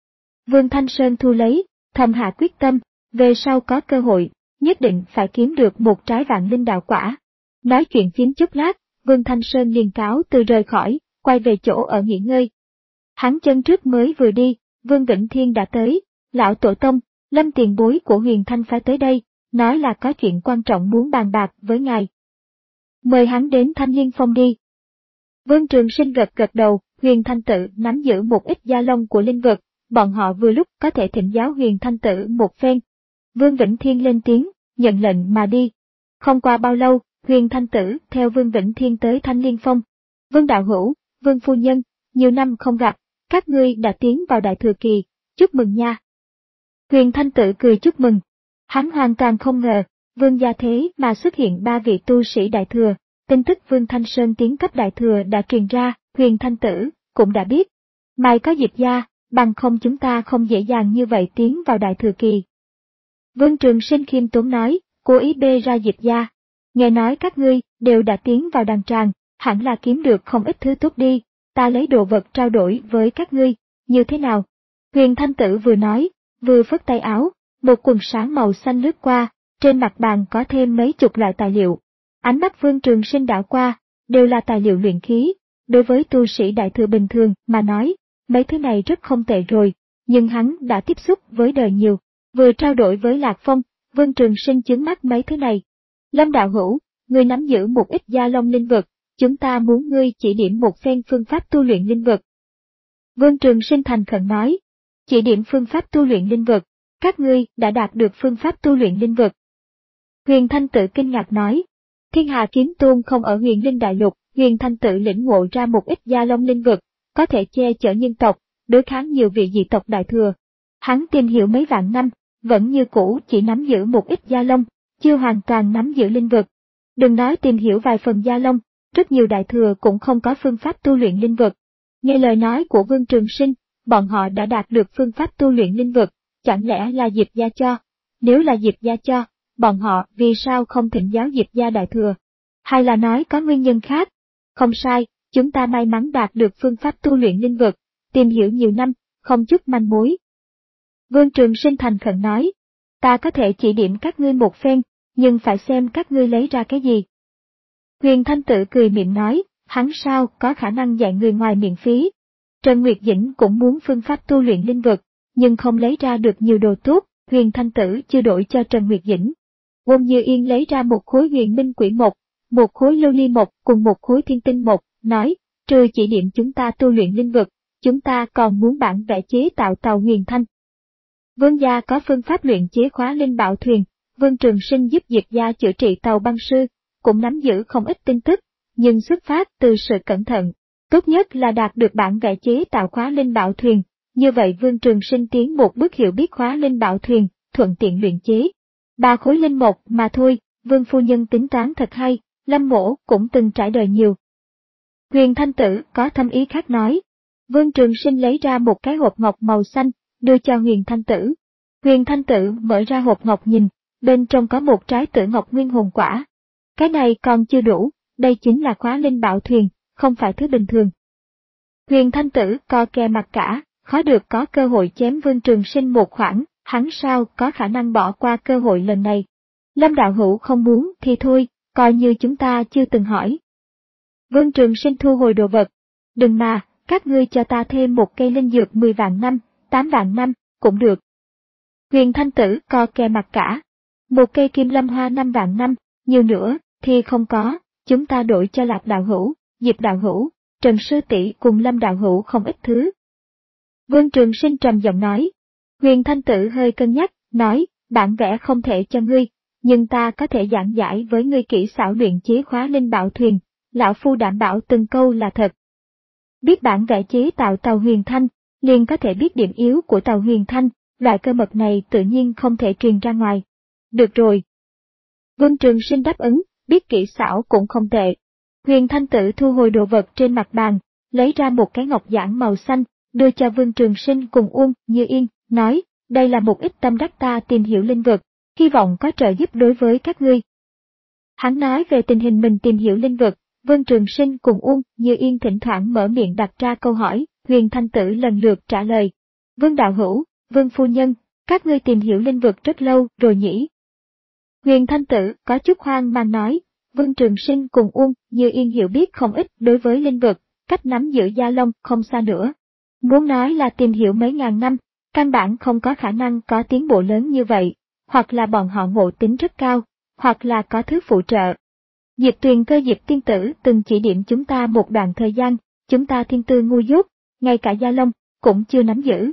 Vương Thanh Sơn thu lấy, thầm hạ quyết tâm, về sau có cơ hội, nhất định phải kiếm được một trái vạn linh đạo quả. Nói chuyện phím chút lát, Vương Thanh Sơn liền cáo từ rời khỏi, quay về chỗ ở nghỉ ngơi. Hắn chân trước mới vừa đi, Vương Vĩnh Thiên đã tới, lão tổ tông, Lâm tiền bối của Huyền Thanh phái tới đây, nói là có chuyện quan trọng muốn bàn bạc với ngài. Mời hắn đến Thanh Liên Phong đi. Vương Trường Sinh gật gật đầu, Huyền Thanh Tự nắm giữ một ít gia long của linh vực, bọn họ vừa lúc có thể thỉnh giáo Huyền Thanh Tự một phen. Vương Vĩnh Thiên lên tiếng, nhận lệnh mà đi. Không qua bao lâu, Huyền Thanh Tử theo Vương Vĩnh Thiên tới Thanh Liên Phong. Vương Đạo Hữu, Vương Phu Nhân, nhiều năm không gặp, các ngươi đã tiến vào Đại Thừa Kỳ, chúc mừng nha. Huyền Thanh Tử cười chúc mừng. Hắn hoàn toàn không ngờ, Vương gia thế mà xuất hiện ba vị tu sĩ Đại Thừa. Tin tức Vương Thanh Sơn tiến cấp Đại Thừa đã truyền ra, Huyền Thanh Tử cũng đã biết. Mai có Diệp gia, bằng không chúng ta không dễ dàng như vậy tiến vào Đại Thừa Kỳ. Vương Trường Sinh khiêm tốn nói, cố ý bê ra Diệp gia. Nghe nói các ngươi đều đã tiến vào đàn tràng, hẳn là kiếm được không ít thứ tốt đi, ta lấy đồ vật trao đổi với các ngươi, như thế nào? Huyền Thanh Tử vừa nói, vừa phất tay áo, một quần sáng màu xanh lướt qua, trên mặt bàn có thêm mấy chục loại tài liệu. Ánh mắt Vương Trường Sinh đảo qua, đều là tài liệu luyện khí, đối với tu sĩ Đại Thừa bình thường mà nói, mấy thứ này rất không tệ rồi, nhưng hắn đã tiếp xúc với đời nhiều, vừa trao đổi với Lạc Phong, Vương Trường Sinh chướng mắt mấy thứ này. Lâm đạo hữu, ngươi nắm giữ một ít gia long linh vực, chúng ta muốn ngươi chỉ điểm một phen phương pháp tu luyện linh vực. Vương Trường Sinh thành khẩn nói, chỉ điểm phương pháp tu luyện linh vực, các ngươi đã đạt được phương pháp tu luyện linh vực. Huyền Thanh Tự kinh ngạc nói, Thiên Hà Kiếm Tôn không ở Huyền Linh Đại Lục, Huyền Thanh Tự lĩnh ngộ ra một ít gia long linh vực, có thể che chở nhân tộc, đối kháng nhiều vị dị tộc Đại Thừa. Hắn tìm hiểu mấy vạn năm, vẫn như cũ chỉ nắm giữ một ít gia long, chưa hoàn toàn nắm giữ linh vực. Đừng nói tìm hiểu vài phần gia long, rất nhiều Đại Thừa cũng không có phương pháp tu luyện linh vực. Nghe lời nói của Vương Trường Sinh, bọn họ đã đạt được phương pháp tu luyện linh vực, chẳng lẽ là Diệp gia cho? Nếu là Diệp gia cho, bọn họ vì sao không thỉnh giáo Diệp gia Đại Thừa? Hay là nói có nguyên nhân khác? Không sai, chúng ta may mắn đạt được phương pháp tu luyện linh vực, tìm hiểu nhiều năm, không chút manh mối. Vương Trường Sinh thành khẩn nói, ta có thể chỉ điểm các ngươi một phen, nhưng phải xem các ngươi lấy ra cái gì. Huyền Thanh Tự cười miệng nói, hắn sao có khả năng dạy người ngoài miễn phí. Trần Nguyệt Dĩnh cũng muốn phương pháp tu luyện linh vực, nhưng không lấy ra được nhiều đồ tốt, Huyền Thanh Tử chưa đổi cho Trần Nguyệt Dĩnh. Quân Như Yên lấy ra một khối huyền minh quỷ mộc, một khối lưu ly mộc cùng một khối thiên tinh mộc, nói, trừ chỉ điểm chúng ta tu luyện linh vực, chúng ta còn muốn bản vẽ chế tạo tàu huyền thanh. Vương gia có phương pháp luyện chế khóa linh bảo thuyền, Vương Trường Sinh giúp Diệp gia chữa trị tàu băng sư, cũng nắm giữ không ít tin tức, nhưng xuất phát từ sự cẩn thận. Tốt nhất là đạt được bản vẽ chế tạo khóa linh bảo thuyền, như vậy Vương Trường Sinh tiến một bước hiểu biết khóa linh bảo thuyền, thuận tiện luyện chế. Ba khối linh mộc mà thôi, Vương Phu Nhân tính toán thật hay, Lâm Mỗ cũng từng trải đời nhiều. Huyền Thanh Tử có thâm ý khác nói. Vương Trường Sinh lấy ra một cái hộp ngọc màu xanh, đưa cho Huyền Thanh Tử. Huyền Thanh Tử mở ra hộp ngọc nhìn, bên trong có một trái tử ngọc nguyên hồn quả. Cái này còn chưa đủ, đây chính là khóa linh bảo thuyền, không phải thứ bình thường. Huyền Thanh Tử co kè mặt cả, khó được có cơ hội chém Vương Trường Sinh một khoảng, hắn sao có khả năng bỏ qua cơ hội lần này. Lâm đạo hữu không muốn thì thôi, coi như chúng ta chưa từng hỏi. Vương Trường Sinh thu hồi đồ vật. Đừng mà, các ngươi cho ta thêm một cây linh dược mười vạn năm, tám vạn năm, cũng được. Huyền Thanh Tử co kè mặt cả. Một cây kim lâm hoa năm vạn năm, nhiều nữa, thì không có, chúng ta đổi cho Lạc đạo hữu, Diệp đạo hữu, Trần sư tỷ cùng Lâm đạo hữu không ít thứ. Vương Trường Sinh trầm giọng nói. Huyền Thanh Tử hơi cân nhắc, nói, bản vẽ không thể cho ngươi, nhưng ta có thể giảng giải với ngươi kỹ xảo luyện chế khóa linh bảo thuyền, lão phu đảm bảo từng câu là thật. Biết bản vẽ chế tạo tàu Huyền Thanh, liền có thể biết điểm yếu của tàu Huyền Thanh, loại cơ mật này tự nhiên không thể truyền ra ngoài. Được rồi. Vương Trường Sinh đáp ứng, biết kỹ xảo cũng không tệ. Huyền Thanh Tử thu hồi đồ vật trên mặt bàn, lấy ra một cái ngọc giản màu xanh, đưa cho Vương Trường Sinh cùng Uông Như Yên, nói, đây là một ít tâm đắc ta tìm hiểu linh vực, hy vọng có trợ giúp đối với các ngươi. Hắn nói về tình hình mình tìm hiểu linh vực, Vương Trường Sinh cùng Uông Như Yên thỉnh thoảng mở miệng đặt ra câu hỏi, Huyền Thanh Tử lần lượt trả lời. Vương đạo hữu, Vương phu nhân, các ngươi tìm hiểu linh vực rất lâu rồi nhỉ? Huyền Thanh Tử có chút hoang mang nói, Vương Trường Sinh cùng Uông Như Yên hiểu biết không ít đối với linh vực, cách nắm giữ Gia Long không xa nữa. Muốn nói là tìm hiểu mấy ngàn năm, căn bản không có khả năng có tiến bộ lớn như vậy, hoặc là bọn họ ngộ tính rất cao, hoặc là có thứ phụ trợ. Diệp Tuyền Cơ Diệp tiên tử từng chỉ điểm chúng ta một đoạn thời gian, chúng ta thiên tư ngu dốt, ngay cả Gia Long cũng chưa nắm giữ.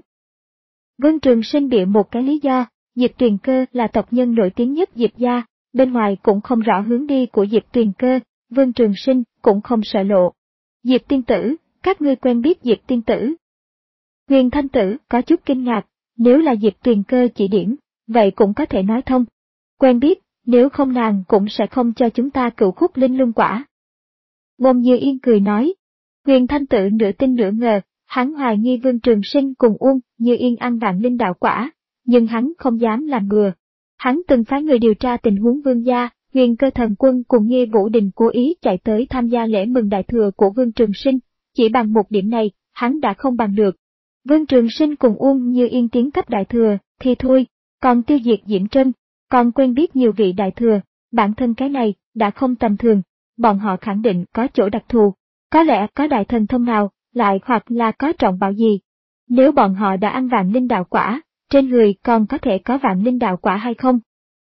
Vương Trường Sinh bịa một cái lý do, Diệp Tuyền Cơ là tộc nhân nổi tiếng nhất Diệp gia, bên ngoài cũng không rõ hướng đi của Diệp Tuyền Cơ, Vương Trường Sinh cũng không sợ lộ. Diệp tiên tử, các ngươi quen biết Diệp tiên tử? Huyền Thanh Tử có chút kinh ngạc, nếu là Diệp Tuyền Cơ chỉ điểm, vậy cũng có thể nói thông. Quen biết, nếu không nàng cũng sẽ không cho chúng ta cửu khúc linh luân quả. Uông Như Yên cười nói. Huyền Thanh Tử nửa tin nửa ngờ, hắn hoài nghi Vương Trường Sinh cùng Uông Như Yên ăn vạn linh đạo quả, nhưng hắn không dám làm bừa. Hắn từng phái người điều tra tình huống Vương gia, Huyền Cơ Thần Quân cùng Nghê Vũ Đình cố ý chạy tới tham gia lễ mừng đại thừa của Vương Trường Sinh, chỉ bằng một điểm này, hắn đã không bằng được. Vương Trường Sinh cùng Uông Như Yên tiến cấp đại thừa, thì thôi, còn tiêu diệt Diễm Trân, còn quen biết nhiều vị đại thừa, bản thân cái này đã không tầm thường, bọn họ khẳng định có chỗ đặc thù, có lẽ có đại thần thông nào, lại hoặc là có trọng bảo gì. Nếu bọn họ đã ăn vạn linh đạo quả, trên người còn có thể có vạn linh đạo quả hay không?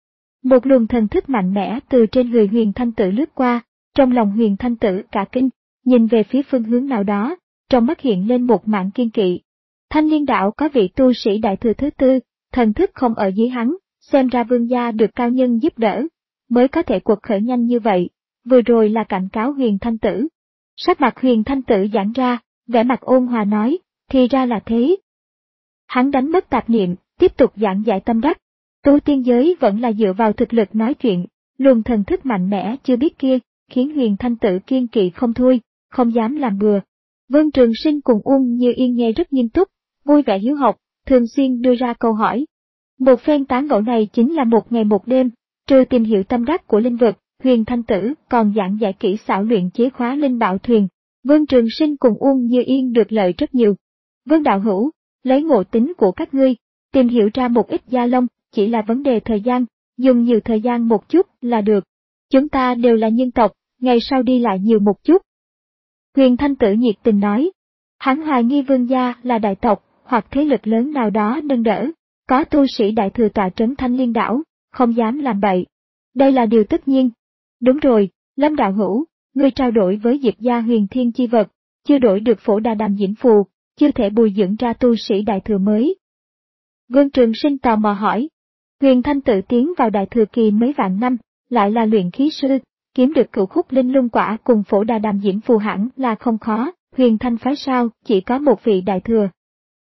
Một luồng thần thức mạnh mẽ từ trên người Huyền Thanh Tử lướt qua, trong lòng Huyền Thanh Tử cả kinh, nhìn về phía phương hướng nào đó, trong mắt hiện lên một mảng kiên kỵ. Thanh Liên đạo có vị tu sĩ đại thừa thứ tư, thần thức không ở dưới hắn, xem ra Vương gia được cao nhân giúp đỡ, mới có thể quật khởi nhanh như vậy, vừa rồi là cảnh cáo Huyền Thanh Tử. Sắc mặt Huyền Thanh Tử giãn ra, vẻ mặt ôn hòa nói, thì ra là thế. Hắn đánh mất tạp niệm, tiếp tục giảng giải tâm đắc. Tu tiên giới vẫn là dựa vào thực lực nói chuyện, luồng thần thức mạnh mẽ chưa biết kia, khiến Huyền Thanh Tử kiên kỵ không thôi, không dám làm bừa. Vương Trường Sinh cùng Uông Như Yên nghe rất nghiêm túc, vui vẻ hiếu học, thường xuyên đưa ra câu hỏi. Một phen tán gẫu này chính là một ngày một đêm, trừ tìm hiểu tâm đắc của linh vực, Huyền Thanh Tử còn giảng giải kỹ xảo luyện chế khóa linh bảo thuyền. Vương Trường Sinh cùng Uông Như Yên được lợi rất nhiều. Vương đạo hữu, lấy ngộ tính của các ngươi, tìm hiểu ra một ít Gia Long, chỉ là vấn đề thời gian, dùng nhiều thời gian một chút là được. Chúng ta đều là nhân tộc, ngày sau đi lại nhiều một chút. Huyền Thanh Tử nhiệt tình nói, hắn hoài nghi Vương gia là đại tộc, hoặc thế lực lớn nào đó nâng đỡ, có tu sĩ đại thừa tọa trấn Thanh Liên đảo, không dám làm bậy. Đây là điều tất nhiên. Đúng rồi, Lâm đạo hữu, ngươi trao đổi với Diệp gia huyền thiên chi vật, chưa đổi được phổ đà đàm diễm phù, chưa thể bồi dưỡng ra tu sĩ đại thừa mới. Vương Trường Sinh tò mò hỏi, Huyền Thanh Tử tiến vào đại thừa kỳ mấy vạn năm, lại là luyện khí sư, kiếm được cửu khúc linh luân quả cùng phổ đà đàm diễm phù hẳn là không khó, Huyền Thanh phái sao chỉ có một vị đại thừa.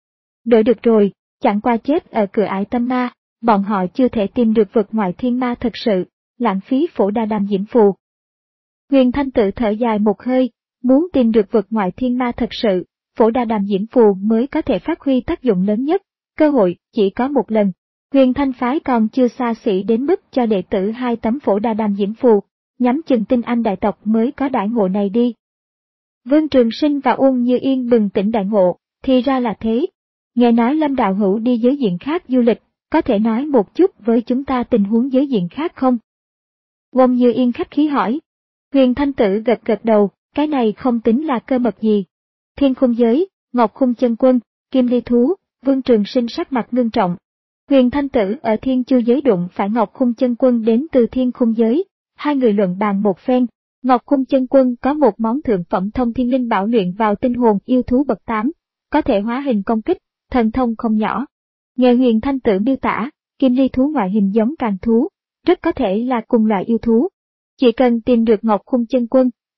Đổi được rồi, chẳng qua chết ở cửa ải tâm ma, bọn họ chưa thể tìm được vực ngoại thiên ma thật sự, lãng phí phổ đà đàm diễm phù. Huyền Thanh Tử thở dài một hơi, muốn tìm được vực ngoại thiên ma thật sự, phổ đà đàm diễm phù mới có thể phát huy tác dụng lớn nhất, cơ hội chỉ có một lần. Huyền Thanh phái còn chưa xa xỉ đến mức cho đệ tử hai tấm phổ đà đàm diễm phù, nhắm chừng tinh anh đại tộc mới có đại ngộ này đi. Vương Trường Sinh và Uông Như Yên bừng tỉnh đại ngộ, thì ra là thế. Nghe nói Lâm đạo hữu đi giới diện khác du lịch, có thể nói một chút với chúng ta tình huống giới diện khác không? Uông Như Yên khách khí hỏi. Huyền Thanh Tử gật gật đầu, cái này không tính là cơ mật gì. Thiên khung giới, Ngọc Khung Chân Quân, Kim Ly Thú, Vương Trường Sinh sắc mặt ngưng trọng. Huyền Thanh Tử ở Thiên Chu giới đụng phải Ngọc Khung Chân Quân đến từ Thiên Khung giới, hai người luận bàn một phen. Ngọc Khung Chân Quân có một món thượng phẩm thông thiên linh bảo luyện vào tinh hồn yêu thú bậc tám, có thể hóa hình công kích, thần thông không nhỏ. Nghe Huyền Thanh Tử miêu tả, Kim Ly Thú ngoại hình giống càng thú, rất có thể là cùng loại yêu thú. Chỉ cần tìm được Ngọc Khung Chân Quân,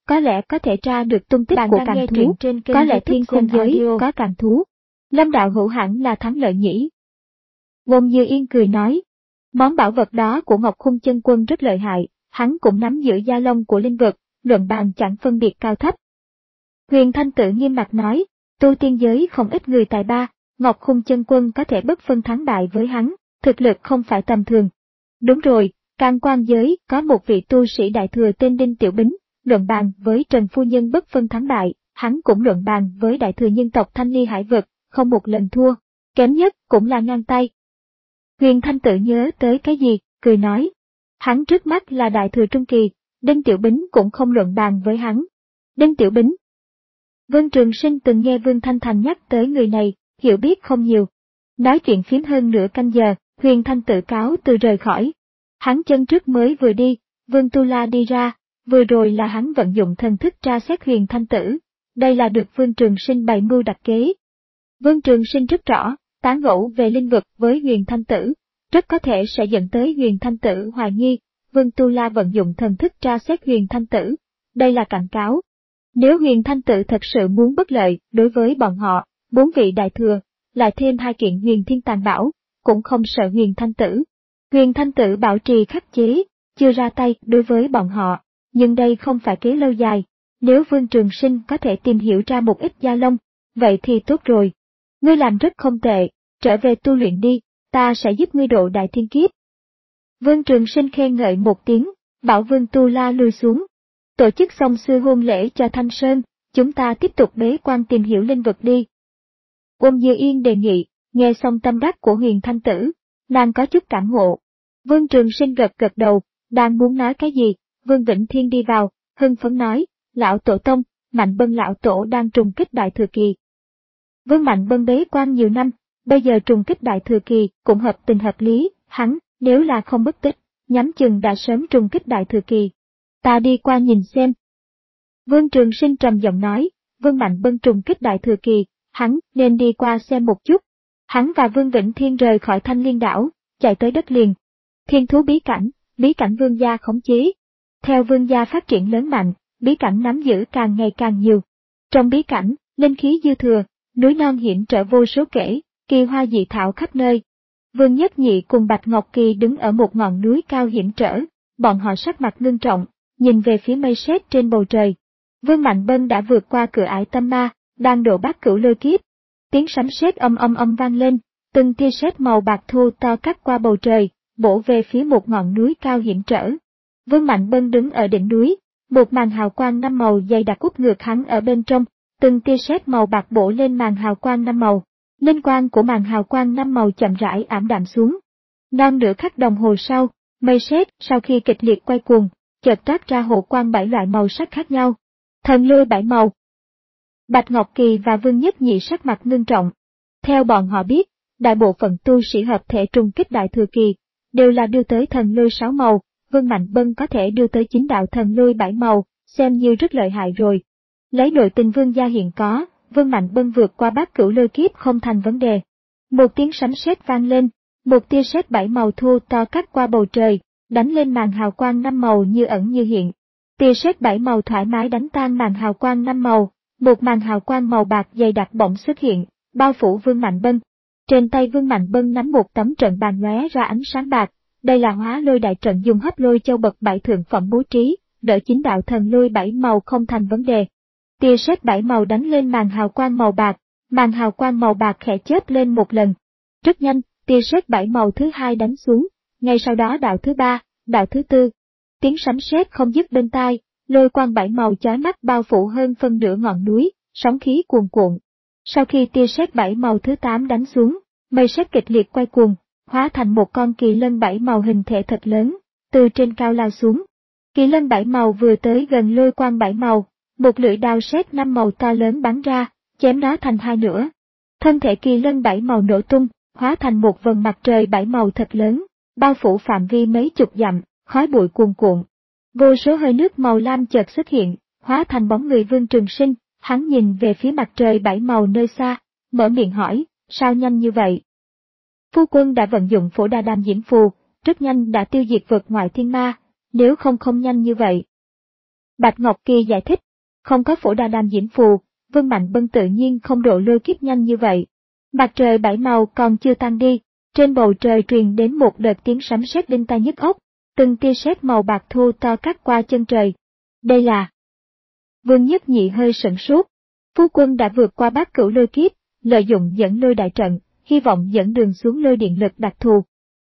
có lẽ có thể tra được tung tích Bạn của đang càng nghe thú, truyện trên kênh có lẽ YouTube thiên khung Gen giới Audio. có càng thú. Lâm đạo hữu hẳn là thắng lợi nhỉ? Wong Như Yên cười nói, món bảo vật đó của Ngọc Khung Chân Quân rất lợi hại, hắn cũng nắm giữ gia long của linh vực, luận bàn chẳng phân biệt cao thấp. Huyền Thanh Tử nghiêm mặt nói, tu tiên giới không ít người tài ba, Ngọc Khung Chân Quân có thể bất phân thắng bại với hắn, thực lực không phải tầm thường. Đúng rồi, Can Quan giới có một vị tu sĩ đại thừa tên Đinh Tiểu Bính, luận bàn với Trần Phu Nhân bất phân thắng bại, hắn cũng luận bàn với đại thừa nhân tộc Thanh Ly Hải Vực, không một lần thua, kém nhất cũng là ngang tay. Huyền Thanh Tử nhớ tới cái gì, cười nói, hắn trước mắt là đại thừa trung kỳ, Đinh Tiểu Bính cũng không luận bàn với hắn. Đinh Tiểu Bính. Vương Trường Sinh từng nghe Vương Thanh Thành nhắc tới người này, hiểu biết không nhiều. Nói chuyện phím hơn nửa canh giờ, Huyền Thanh Tử cáo từ rời khỏi. Hắn chân trước mới vừa đi, Vương Tu La đi ra, vừa rồi là hắn vận dụng thần thức tra xét Huyền Thanh Tử. Đây là được Vương Trường Sinh bày mưu đặt kế. Vương Trường Sinh rất rõ, tán gẫu về linh vực với Huyền Thanh Tử, rất có thể sẽ dẫn tới Huyền Thanh Tử hoài nghi, Vương Tu La vận dụng thần thức tra xét Huyền Thanh Tử. Đây là cảnh cáo. Nếu Huyền Thanh Tử thật sự muốn bất lợi đối với bọn họ, bốn vị đại thừa, lại thêm hai kiện Huyền Thiên Tàn Bảo, cũng không sợ Huyền Thanh Tử. Huyền Thanh Tử bảo trì khắc chế, chưa ra tay đối với bọn họ, nhưng đây không phải kế lâu dài. Nếu Vương Trường Sinh có thể tìm hiểu ra một ít gia long, vậy thì tốt rồi. Ngươi làm rất không tệ, trở về tu luyện đi, ta sẽ giúp ngươi độ đại thiên kiếp. Vương Trường Sinh khen ngợi một tiếng, bảo Vương Tu La lui xuống. Tổ chức xong xuôi hôn lễ cho Thanh Sơn, chúng ta tiếp tục bế quan tìm hiểu linh vực đi. Wong Như Yên đề nghị, nghe xong tâm đắc của Huyền Thanh Tử, nàng có chút cảm ngộ. Vương Trường Sinh gật gật đầu, đang muốn nói cái gì, Vương Vĩnh Thiên đi vào, hưng phấn nói, lão tổ tông, Mạnh Bân lão tổ đang trùng kích đại thừa kỳ. Vương Mạnh Bân bế quan nhiều năm, bây giờ trùng kích đại thừa kỳ cũng hợp tình hợp lý, hắn, nếu là không bất tích, nhắm chừng đã sớm trùng kích đại thừa kỳ. Ta đi qua nhìn xem. Vương Trường Sinh trầm giọng nói, Vương Mạnh Bân trùng kích đại thừa kỳ, hắn nên đi qua xem một chút. Hắn và Vương Vĩnh Thiên rời khỏi Thanh Liên đảo, chạy tới đất liền. Thiên thú bí cảnh, bí cảnh vương gia khống chế. Theo vương gia phát triển lớn mạnh, bí cảnh nắm giữ càng ngày càng nhiều. Trong bí cảnh, linh khí dư thừa, núi non hiểm trở vô số kể, kỳ hoa dị thảo khắp nơi. Vương Nhất Nhị cùng Bạch Ngọc Kỳ đứng ở một ngọn núi cao hiểm trở, bọn họ sắc mặt ngưng trọng, nhìn về phía mây sét trên bầu trời. Vương Mạnh Bân đã vượt qua cửa ải tâm ma, đang độ bát cửu lôi kiếp. Tiếng sấm sét âm âm âm vang lên, từng tia sét màu bạc thu to cắt qua bầu trời, bổ về phía một ngọn núi cao hiểm trở. Vương Mạnh Bân đứng ở đỉnh núi, một màn hào quang năm màu dày đặc úp ngược hắn ở bên trong, từng tia sét màu bạc bổ lên màn hào quang năm màu. Linh quang của màn hào quang năm màu chậm rãi ảm đạm xuống. Non nửa khắc đồng hồ sau, mây sét sau khi kịch liệt quay cuồng, chợt toát ra hộ quang bảy loại màu sắc khác nhau. Thần lôi bảy màu. Bạch Ngọc Kỳ và Vương Nhất Nhị sắc mặt ngưng trọng. Theo bọn họ biết, đại bộ phận tu sĩ hợp thể trùng kích đại thừa kỳ, đều là đưa tới thần lôi sáu màu, Vương Mạnh Bân có thể đưa tới chính đạo thần lôi bảy màu, xem như rất lợi hại rồi. Lấy nội tình vương gia hiện có, Vương Mạnh Bân vượt qua bát cửu lôi kiếp không thành vấn đề. Một tiếng sấm sét vang lên, một tia sét bảy màu thu to cắt qua bầu trời, đánh lên màn hào quang năm màu như ẩn như hiện. Tia sét bảy màu thoải mái đánh tan màn hào quang năm màu, một màn hào quang màu bạc dày đặc bỗng xuất hiện, bao phủ Vương Mạnh Bân. Trên tay Vương Mạnh Bân nắm một tấm trận bàn lóe ra ánh sáng bạc, đây là hóa lôi đại trận dùng hấp lôi châu bậc bảy thượng phẩm bố trí, đỡ chính đạo thần lôi bảy màu không thành vấn đề. Tia sét bảy màu đánh lên màn hào quang màu bạc, màn hào quang màu bạc khẽ chớp lên một lần. Rất nhanh, tia sét bảy màu thứ hai đánh xuống, ngay sau đó đạo thứ ba, đạo thứ tư. Tiếng sấm sét không dứt bên tai, lôi quang bảy màu chói mắt bao phủ hơn phân nửa ngọn núi, sóng khí cuồn cuộn. Sau khi tia sét bảy màu thứ tám đánh xuống, mây sét kịch liệt quay cuồng, hóa thành một con kỳ lân bảy màu hình thể thật lớn, từ trên cao lao xuống. Kỳ lân bảy màu vừa tới gần lôi quang bảy màu, một lưỡi đao sét năm màu to lớn bắn ra, chém nó thành hai nửa. Thân thể kỳ lân bảy màu nổ tung, hóa thành một vầng mặt trời bảy màu thật lớn, bao phủ phạm vi mấy chục dặm, khói bụi cuồn cuộn. Vô số hơi nước màu lam chợt xuất hiện, hóa thành bóng người Vương Trường Sinh, hắn nhìn về phía mặt trời bảy màu nơi xa, mở miệng hỏi, sao nhanh như vậy? Phu quân đã vận dụng Phổ Đà Đàm Diễm Phù, rất nhanh đã tiêu diệt vực ngoại thiên ma, nếu không không nhanh như vậy. Bạch Ngọc Kỳ giải thích, không có phổ đà đàm diễm phù, Vương Mạnh Bân tự nhiên không độ lôi kiếp nhanh như vậy. Mặt trời bảy màu còn chưa tan đi, trên bầu trời truyền đến một đợt tiếng sấm sét đinh tai nhức óc, từng tia sét màu bạc thu to cắt qua chân trời. Đây là... Vương Nhất Nhị hơi sửng sốt. Phu quân đã vượt qua bát cửu lôi kiếp, lợi dụng dẫn lôi đại trận, hy vọng dẫn đường xuống lôi điện lực đặc thù.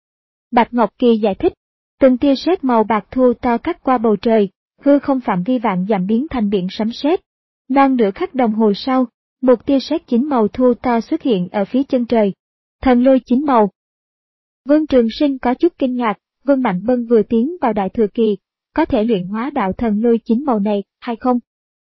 Bạch Ngọc Kỳ giải thích, từng tia sét màu bạc thu to cắt qua bầu trời, hư không phạm vi vạn dặm biến thành biển sấm sét. Non nửa khắc đồng hồ sau, một tia sét chín màu thu to xuất hiện ở phía chân trời. Thần lôi chín màu. Vương Trường Sinh có chút kinh ngạc, Vương Mạnh Bân vừa tiến vào đại thừa kỳ, có thể luyện hóa đạo thần lôi chín màu này hay không?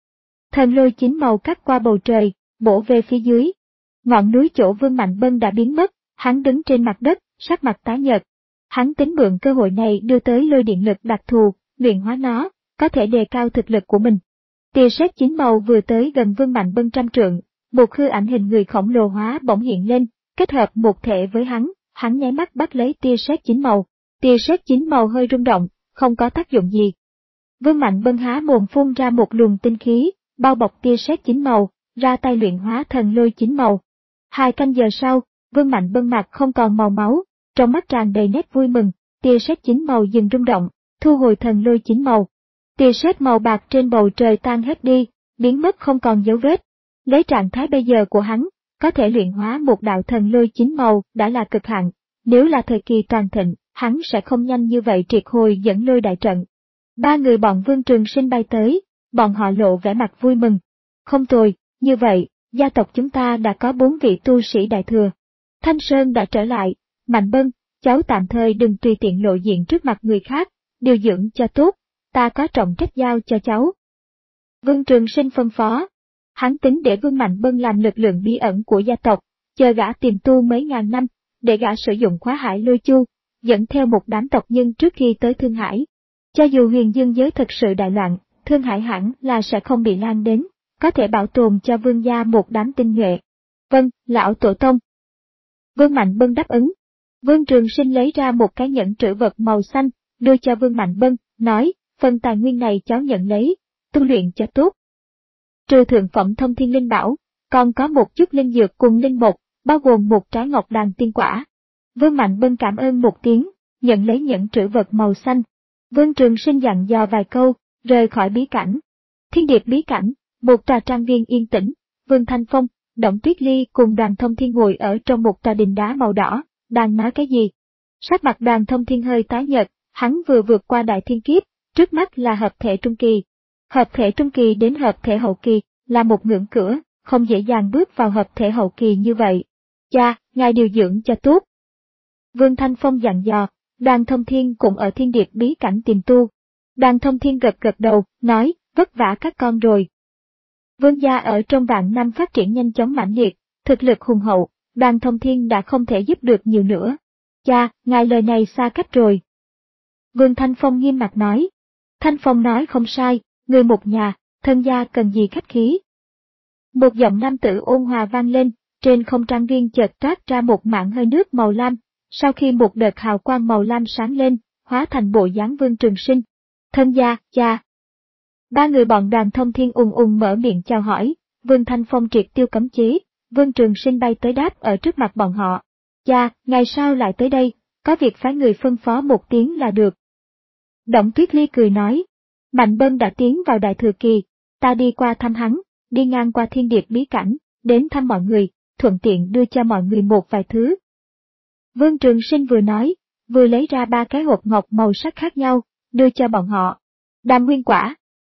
Thần lôi chín màu cắt qua bầu trời, bổ về phía dưới. Ngọn núi chỗ Vương Mạnh Bân đã biến mất, hắn đứng trên mặt đất, sắc mặt tái nhợt. Hắn tính mượn cơ hội này đưa tới lôi điện lực đặc thù, luyện hóa nó, có thể đề cao thực lực của mình. Tia sét chín màu vừa tới gần Vương Mạnh Bân trăm trượng, một hư ảnh hình người khổng lồ hóa bỗng hiện lên, kết hợp một thể với hắn, hắn nháy mắt bắt lấy tia sét chín màu. Tia sét chín màu hơi rung động, không có tác dụng gì. Vương Mạnh Bân há mồm phun ra một luồng tinh khí, bao bọc tia sét chín màu, ra tay luyện hóa thần lôi chín màu. Hai canh giờ sau, Vương Mạnh Bân mặt không còn màu máu, trong mắt tràn đầy nét vui mừng, tia sét chín màu dừng rung động, thu hồi thần lôi chín màu. Tia sét màu bạc trên bầu trời tan hết đi, biến mất không còn dấu vết. Lấy trạng thái bây giờ của hắn, có thể luyện hóa một đạo thần lôi chín màu đã là cực hạn, nếu là thời kỳ toàn thịnh, hắn sẽ không nhanh như vậy triệt hồi dẫn lôi đại trận. Ba người bọn Vương Trường Sinh bay tới, bọn họ lộ vẻ mặt vui mừng. Không tồi, như vậy, gia tộc chúng ta đã có bốn vị tu sĩ đại thừa. Thanh Sơn đã trở lại, Mạnh Bân, cháu tạm thời đừng tùy tiện lộ diện trước mặt người khác, điều dưỡng cho tốt, ta có trọng trách giao cho cháu. Vương Trường Sinh phân phó. Hắn tính để Vương Mạnh Bân làm lực lượng bí ẩn của gia tộc, chờ gã tìm tu mấy ngàn năm, để gã sử dụng khóa hải lôi chu, dẫn theo một đám tộc nhân trước khi tới Thương Hải. Cho dù huyền dương giới thực sự đại loạn, Thương Hải hẳn là sẽ không bị lan đến, có thể bảo tồn cho vương gia một đám tinh nhuệ. Vâng, lão tổ tông. Vương Mạnh Bân đáp ứng. Vương Trường Sinh lấy ra một cái nhẫn trữ vật màu xanh, đưa cho Vương Mạnh Bân, nói, phần tài nguyên này cháu nhận lấy, tu luyện cho tốt. Trừ thượng phẩm thông thiên linh bảo, còn có một chút linh dược cùng linh mục, bao gồm một trái ngọc đàn tiên quả. Vương Mạnh Bân cảm ơn một tiếng, nhận lấy nhẫn trữ vật màu xanh. Vương Trường Sinh dặn dò vài câu, rời khỏi bí cảnh. Thiên Điệp bí cảnh, một tòa trang viên yên tĩnh, Vương Thanh Phong, Đổng Tuyết Ly cùng Đoàn Thông Thiên ngồi ở trong một tòa đình đá màu đỏ, đang nói cái gì. Sắc mặt Đoàn Thông Thiên hơi tái nhợt, hắn vừa vượt qua đại thiên kiếp, trước mắt là hợp thể trung kỳ. Hợp thể trung kỳ đến hợp thể hậu kỳ, là một ngưỡng cửa, không dễ dàng bước vào hợp thể hậu kỳ như vậy. Cha, ngài điều dưỡng cho tốt. Vương Thanh Phong dặn dò, Đoàn Thông Thiên cũng ở Thiên Điệp bí cảnh tìm tu. Đoàn Thông Thiên gật gật đầu, nói, vất vả các con rồi. Vương gia ở trong vạn năm phát triển nhanh chóng mãnh liệt, thực lực hùng hậu, Đoàn Thông Thiên đã không thể giúp được nhiều nữa. Cha, ngài lời này xa cách rồi. Vương Thanh Phong nghiêm mặt nói. Thanh Phong nói không sai, người một nhà, thân gia cần gì khách khí. Một giọng nam tử ôn hòa vang lên, trên không trang viên chợt toát ra một mảng hơi nước màu lam, sau khi một đợt hào quang màu lam sáng lên, hóa thành bộ dáng Vương Trường Sinh. Thân gia, cha. Ba người bọn Đoàn Thông Thiên ùng ùng mở miệng chào hỏi, Vương Thanh Phong triệt tiêu cấm chế, Vương Trường Sinh bay tới đáp ở trước mặt bọn họ. Cha, ngày sao lại tới đây, có việc phái người phân phó một tiếng là được. Đổng Tuyết Ly cười nói, Mạnh Bân đã tiến vào đại thừa kỳ, ta đi qua thăm hắn, đi ngang qua Thiên Điệp bí cảnh, đến thăm mọi người, thuận tiện đưa cho mọi người một vài thứ. Vương Trường Sinh vừa nói, vừa lấy ra ba cái hộp ngọc màu sắc khác nhau, đưa cho bọn họ. Đàm nguyên quả.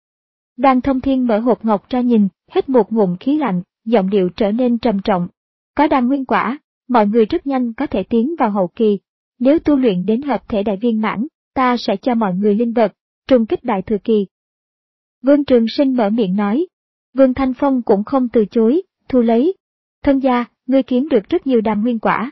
Đoàn Thông Thiên mở hộp ngọc ra nhìn, hít một ngụm khí lạnh, giọng điệu trở nên trầm trọng. Có đàm nguyên quả, mọi người rất nhanh có thể tiến vào hậu kỳ. Nếu tu luyện đến hợp thể đại viên mãn, ta sẽ cho mọi người linh vật, trùng kích đại thừa kỳ. Vương Trường Sinh mở miệng nói. Vương Thanh Phong cũng không từ chối, thu lấy. Thân gia, ngươi kiếm được rất nhiều đàm nguyên quả.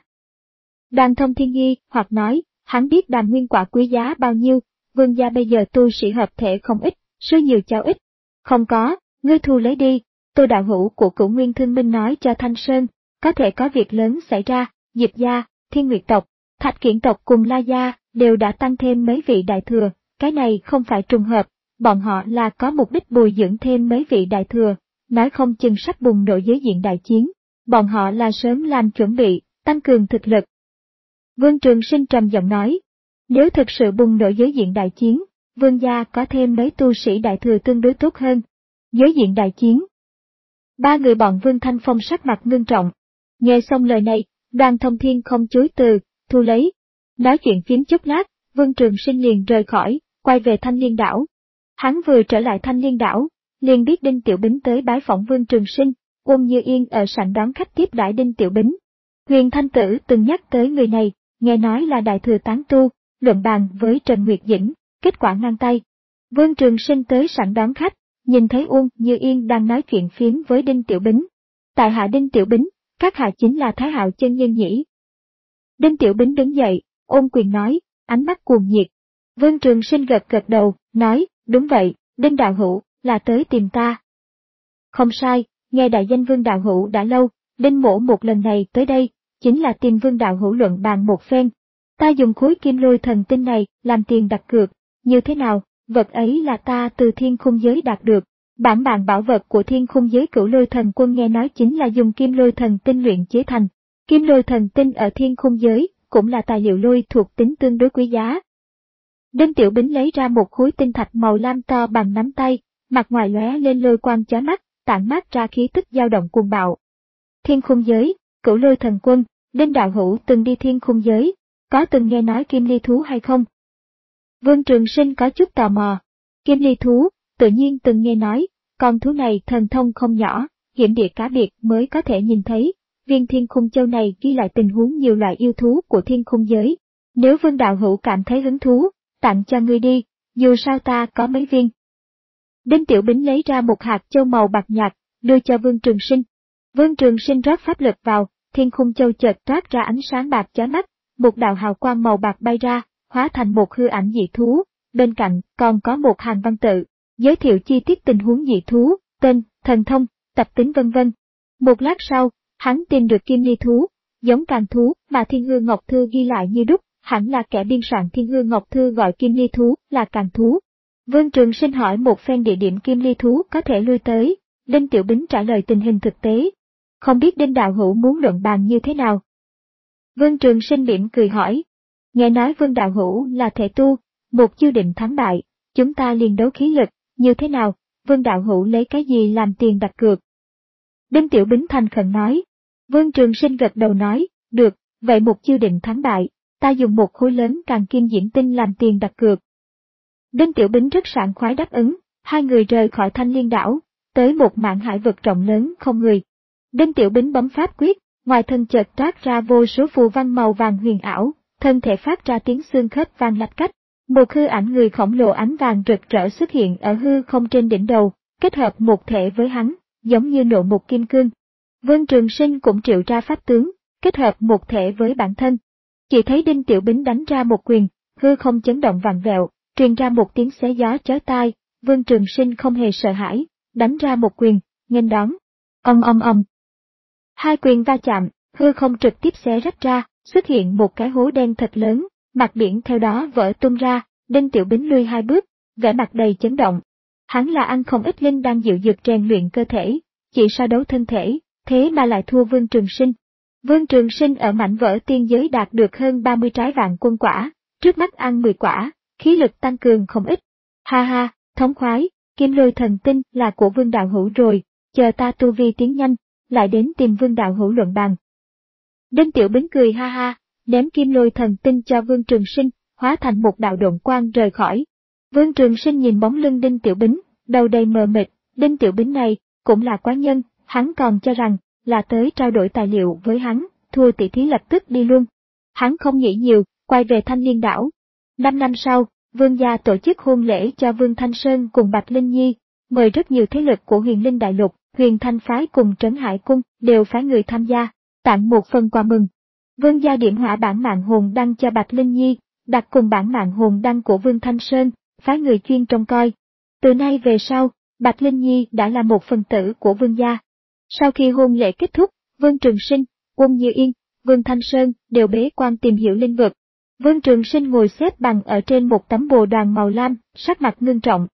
Đoàn Thông Thiên nghi hoặc nói, hắn biết đàm nguyên quả quý giá bao nhiêu, vương gia bây giờ tu sĩ hợp thể không ít, số nhiều cháu ít. Không có, ngươi thu lấy đi, tôi đạo hữu của Cửu Nguyên Thương Minh nói cho Thanh Sơn, có thể có việc lớn xảy ra, Diệp gia, Thiên Nguyệt tộc, Thạch Kiển tộc cùng La gia đều đã tăng thêm mấy vị đại thừa, cái này không phải trùng hợp, bọn họ là có mục đích bồi dưỡng thêm mấy vị đại thừa, nói không chừng sắp bùng nổ giới diện đại chiến, bọn họ là sớm làm chuẩn bị, tăng cường thực lực. Vương Trường Sinh trầm giọng nói, nếu thực sự bùng nổ giới diện đại chiến, Vương gia có thêm mấy tu sĩ đại thừa tương đối tốt hơn. Giới diện đại chiến. Ba người bọn Vương Thanh Phong sắc mặt ngưng trọng. Nghe xong lời này, Đoàn Thông Thiên không chối từ, thu lấy. Nói chuyện phím chốc lát, Vương Trường Sinh liền rời khỏi, quay về Thanh Liên đảo. Hắn vừa trở lại Thanh Liên đảo, liền biết Đinh Tiểu Bính tới bái phỏng Vương Trường Sinh, Uông Như Yên ở sảnh đón khách tiếp đãi Đinh Tiểu Bính. Huyền Thanh Tử từng nhắc tới người này, nghe nói là đại thừa tán tu, luận bàn với Trần Nguyệt Dĩnh, kết quả ngang tay. Vương Trường Sinh tới sảnh đón khách, nhìn thấy Uông Như Yên đang nói chuyện phím với Đinh Tiểu Bính. Tại hạ Đinh Tiểu Bính, các hạ chính là Thái Hạo chân nhân nhỉ? Đinh Tiểu Bính đứng dậy, ôm quyền nói, ánh mắt cuồng nhiệt. Vương Trường Sinh gật gật đầu, nói, đúng vậy, Đinh đạo hữu, là tới tìm ta. Không sai, nghe đại danh Vương đạo hữu đã lâu, Đinh mỗ một lần này tới đây, chính là tìm Vương đạo hữu luận bàn một phen. Ta dùng khối kim lôi thần tinh này làm tiền đặt cược, như thế nào, vật ấy là ta từ thiên khung giới đạt được. Bản mạng bảo vật của thiên khung giới Cửu Lôi Thần Quân nghe nói chính là dùng kim lôi thần tinh luyện chế thành. Kim lôi thần tinh ở thiên khung giới cũng là tài liệu lôi thuộc tính tương đối quý giá. Đinh Tiểu Bính lấy ra một khối tinh thạch màu lam to bằng nắm tay, mặt ngoài lóe lên lôi quang chói mắt, tản mát ra khí tức dao động cuồng bạo. Thiên khung giới, Cửu Lôi Thần Quân, Đinh đạo hữu từng đi thiên khung giới, có từng nghe nói kim ly thú hay không? Vương Trường Sinh có chút tò mò. Kim ly thú, tự nhiên từng nghe nói, con thú này thần thông không nhỏ, hiểm địa cá biệt mới có thể nhìn thấy. Viên thiên khung châu này ghi lại tình huống nhiều loại yêu thú của thiên khung giới. Nếu Vương đạo hữu cảm thấy hứng thú, tặng cho ngươi đi, dù sao ta có mấy viên. Đinh Tiểu Bính lấy ra một hạt châu màu bạc nhạt, đưa cho Vương Trường Sinh. Vương Trường Sinh rót pháp lực vào, thiên khung châu chợt toát ra ánh sáng bạc chói mắt, một đạo hào quang màu bạc bay ra, hóa thành một hư ảnh dị thú, bên cạnh còn có một hàng văn tự, giới thiệu chi tiết tình huống dị thú, tên, thần thông, tập tính vân vân. Một lát sau, hắn tìm được kim ly thú, giống càng thú mà Thiên Hư Ngọc Thư ghi lại như đúc, hẳn là kẻ biên soạn Thiên Hư Ngọc Thư gọi kim ly thú là càng thú. Vương Trường Sinh hỏi một phen địa điểm kim ly thú có thể lui tới, Đinh Tiểu Bính trả lời tình hình thực tế. Không biết Đinh đạo hữu muốn luận bàn như thế nào? Vương Trường Sinh mỉm cười hỏi. Nghe nói Vương đạo hữu là thể tu, một chiêu định thắng bại, chúng ta liền đấu khí lực, như thế nào, Vương đạo hữu lấy cái gì làm tiền đặt cược? Đinh Tiểu Bính thành khẩn nói. Vương Trường Sinh gật đầu nói, được, vậy một chiêu định thắng bại, ta dùng một khối lớn càng kim diễm tinh làm tiền đặt cược. Đinh Tiểu Bính rất sảng khoái đáp ứng, hai người rời khỏi Thanh Liên đảo, tới một mạn hải vực rộng lớn không người. Đinh Tiểu Bính bấm pháp quyết, ngoài thân chợt toát ra vô số phù văn màu vàng huyền ảo, thân thể phát ra tiếng xương khớp vang lách cách. Một hư ảnh người khổng lồ ánh vàng rực rỡ xuất hiện ở hư không trên đỉnh đầu, kết hợp một thể với hắn, giống như nộ một kim cương. Vương Trường Sinh cũng triệu ra pháp tướng, kết hợp một thể với bản thân. Chỉ thấy Đinh Tiểu Bính đánh ra một quyền, hư không chấn động vặn vẹo, truyền ra một tiếng xé gió chói tai. Vương Trường Sinh không hề sợ hãi, đánh ra một quyền, nghênh đón. Ầm ầm ầm. Hai quyền va chạm, hư không trực tiếp xé rách ra, xuất hiện một cái hố đen thật lớn, mặt biển theo đó vỡ tung ra. Đinh Tiểu Bính lui hai bước, vẻ mặt đầy chấn động. Hắn là ăn không ít linh đang dịu dược rèn luyện cơ thể, chỉ so đấu thân thể, thế mà lại thua Vương Trường Sinh. Vương Trường Sinh ở mảnh vỡ tiên giới đạt được hơn ba mươi trái vạn quân quả, trước mắt ăn mười quả, khí lực tăng cường không ít. Ha ha, thống khoái, kim lôi thần tinh là của Vương đạo hữu rồi, chờ ta tu vi tiến nhanh, lại đến tìm Vương đạo hữu luận bàn. Đinh Tiểu Bính cười ha ha, ném kim lôi thần tinh cho Vương Trường Sinh, hóa thành một đạo độn quang rời khỏi. Vương Trường Sinh nhìn bóng lưng Đinh Tiểu Bính, đầu đầy mờ mịt, Đinh Tiểu Bính này cũng là quái nhân, hắn còn cho rằng là tới trao đổi tài liệu với hắn, thua tỷ thí lập tức đi luôn. Hắn không nghĩ nhiều, quay về Thanh Liên đảo. Năm năm sau, Vương gia tổ chức hôn lễ cho Vương Thanh Sơn cùng Bạch Linh Nhi, mời rất nhiều thế lực của Huyền Linh Đại Lục, Huyền Thanh phái cùng Trấn Hải cung đều phái người tham gia, tặng một phần quà mừng. Vương gia điểm hỏa bản mạng hồn đăng cho Bạch Linh Nhi, đặt cùng bản mạng hồn đăng của Vương Thanh Sơn, phái người chuyên trông coi. Từ nay về sau, Bạch Linh Nhi đã là một phần tử của Vương gia. Sau khi hôn lễ kết thúc, Vương Trường Sinh, Uông Như Yên, Vương Thanh Sơn đều bế quan tìm hiểu linh vực. Vương Trường Sinh ngồi xếp bằng ở trên một tấm bồ đoàn màu lam, sắc mặt ngưng trọng.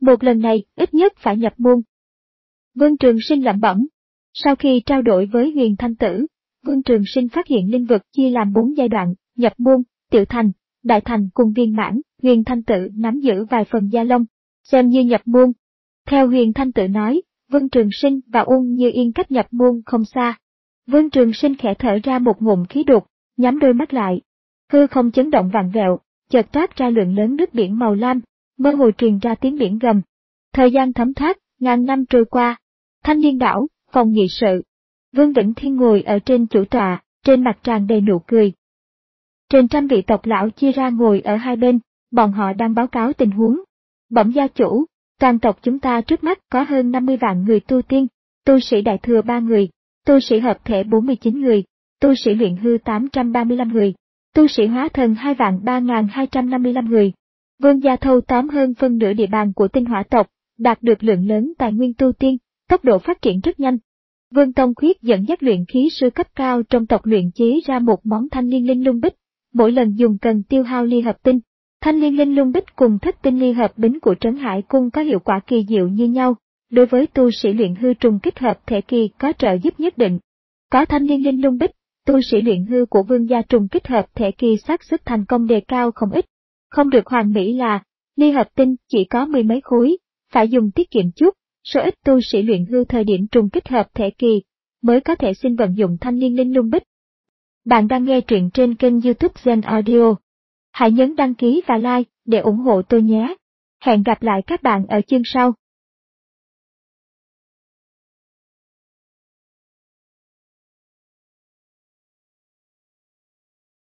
một lần này ít nhất phải nhập môn. Vương Trường Sinh lẩm bẩm. Sau khi trao đổi với Huyền Thanh Tử, Vương Trường Sinh phát hiện linh vực chia làm bốn giai đoạn, nhập môn, tiểu thành, đại thành cùng viên mãn. Huyền Thanh Tử nắm giữ vài phần gia lông, xem như nhập môn. Theo Huyền Thanh Tử nói, Vương Trường Sinh và Ung Như Yên cách nhập môn không xa. Vương Trường Sinh khẽ thở ra một ngụm khí đục, nhắm đôi mắt lại. Hư không chấn động vặn vẹo, chợt toát ra lượng lớn nước biển màu lam, mơ hồ truyền ra tiếng biển gầm. Thời gian thấm thoát, ngàn năm trôi qua. Thanh Liên đảo, phòng nghị sự. Vương Vĩnh Thiên ngồi ở trên chủ tọa, trên mặt tràn đầy nụ cười. Trên trăm vị tộc lão chia ra ngồi ở hai bên, bọn họ đang báo cáo tình huống. Bẩm gia chủ, toàn tộc chúng ta trước mắt có hơn năm mươi vạn người tu tiên, tu sĩ đại thừa ba người, tu sĩ hợp thể bốn mươi chín người, tu sĩ luyện hư tám trăm ba mươi lăm người, tu sĩ hóa thần hai vạn ba nghìn hai trăm năm mươi lăm người. Vương gia thâu tóm hơn phân nửa địa bàn của tinh hỏa tộc, đạt được lượng lớn tài nguyên tu tiên, tốc độ phát triển rất nhanh. Vương Tông Khuyết dẫn dắt luyện khí sư cấp cao trong tộc luyện chế ra một món thanh liên linh lung bích, mỗi lần dùng cần tiêu hao ly hợp tinh. Thanh liên linh lung bích cùng thất tinh ly hợp bính của Trấn Hải Cung có hiệu quả kỳ diệu như nhau, đối với tu sĩ luyện hư trùng kích hợp thể kỳ có trợ giúp nhất định. Có thanh liên linh lung bích, tu sĩ luyện hư của vương gia trùng kích hợp thể kỳ xác suất thành công đề cao không ít. Không được hoàn mỹ là, ly hợp tinh chỉ có mười mấy khối, phải dùng tiết kiệm chút, số ít tu sĩ luyện hư thời điểm trùng kích hợp thể kỳ, mới có thể xin vận dụng thanh liên linh lung bích. Bạn đang nghe truyện trên kênh YouTube Zen Audio. Hãy nhấn đăng ký và like để ủng hộ tôi nhé. Hẹn gặp lại các bạn ở chương sau.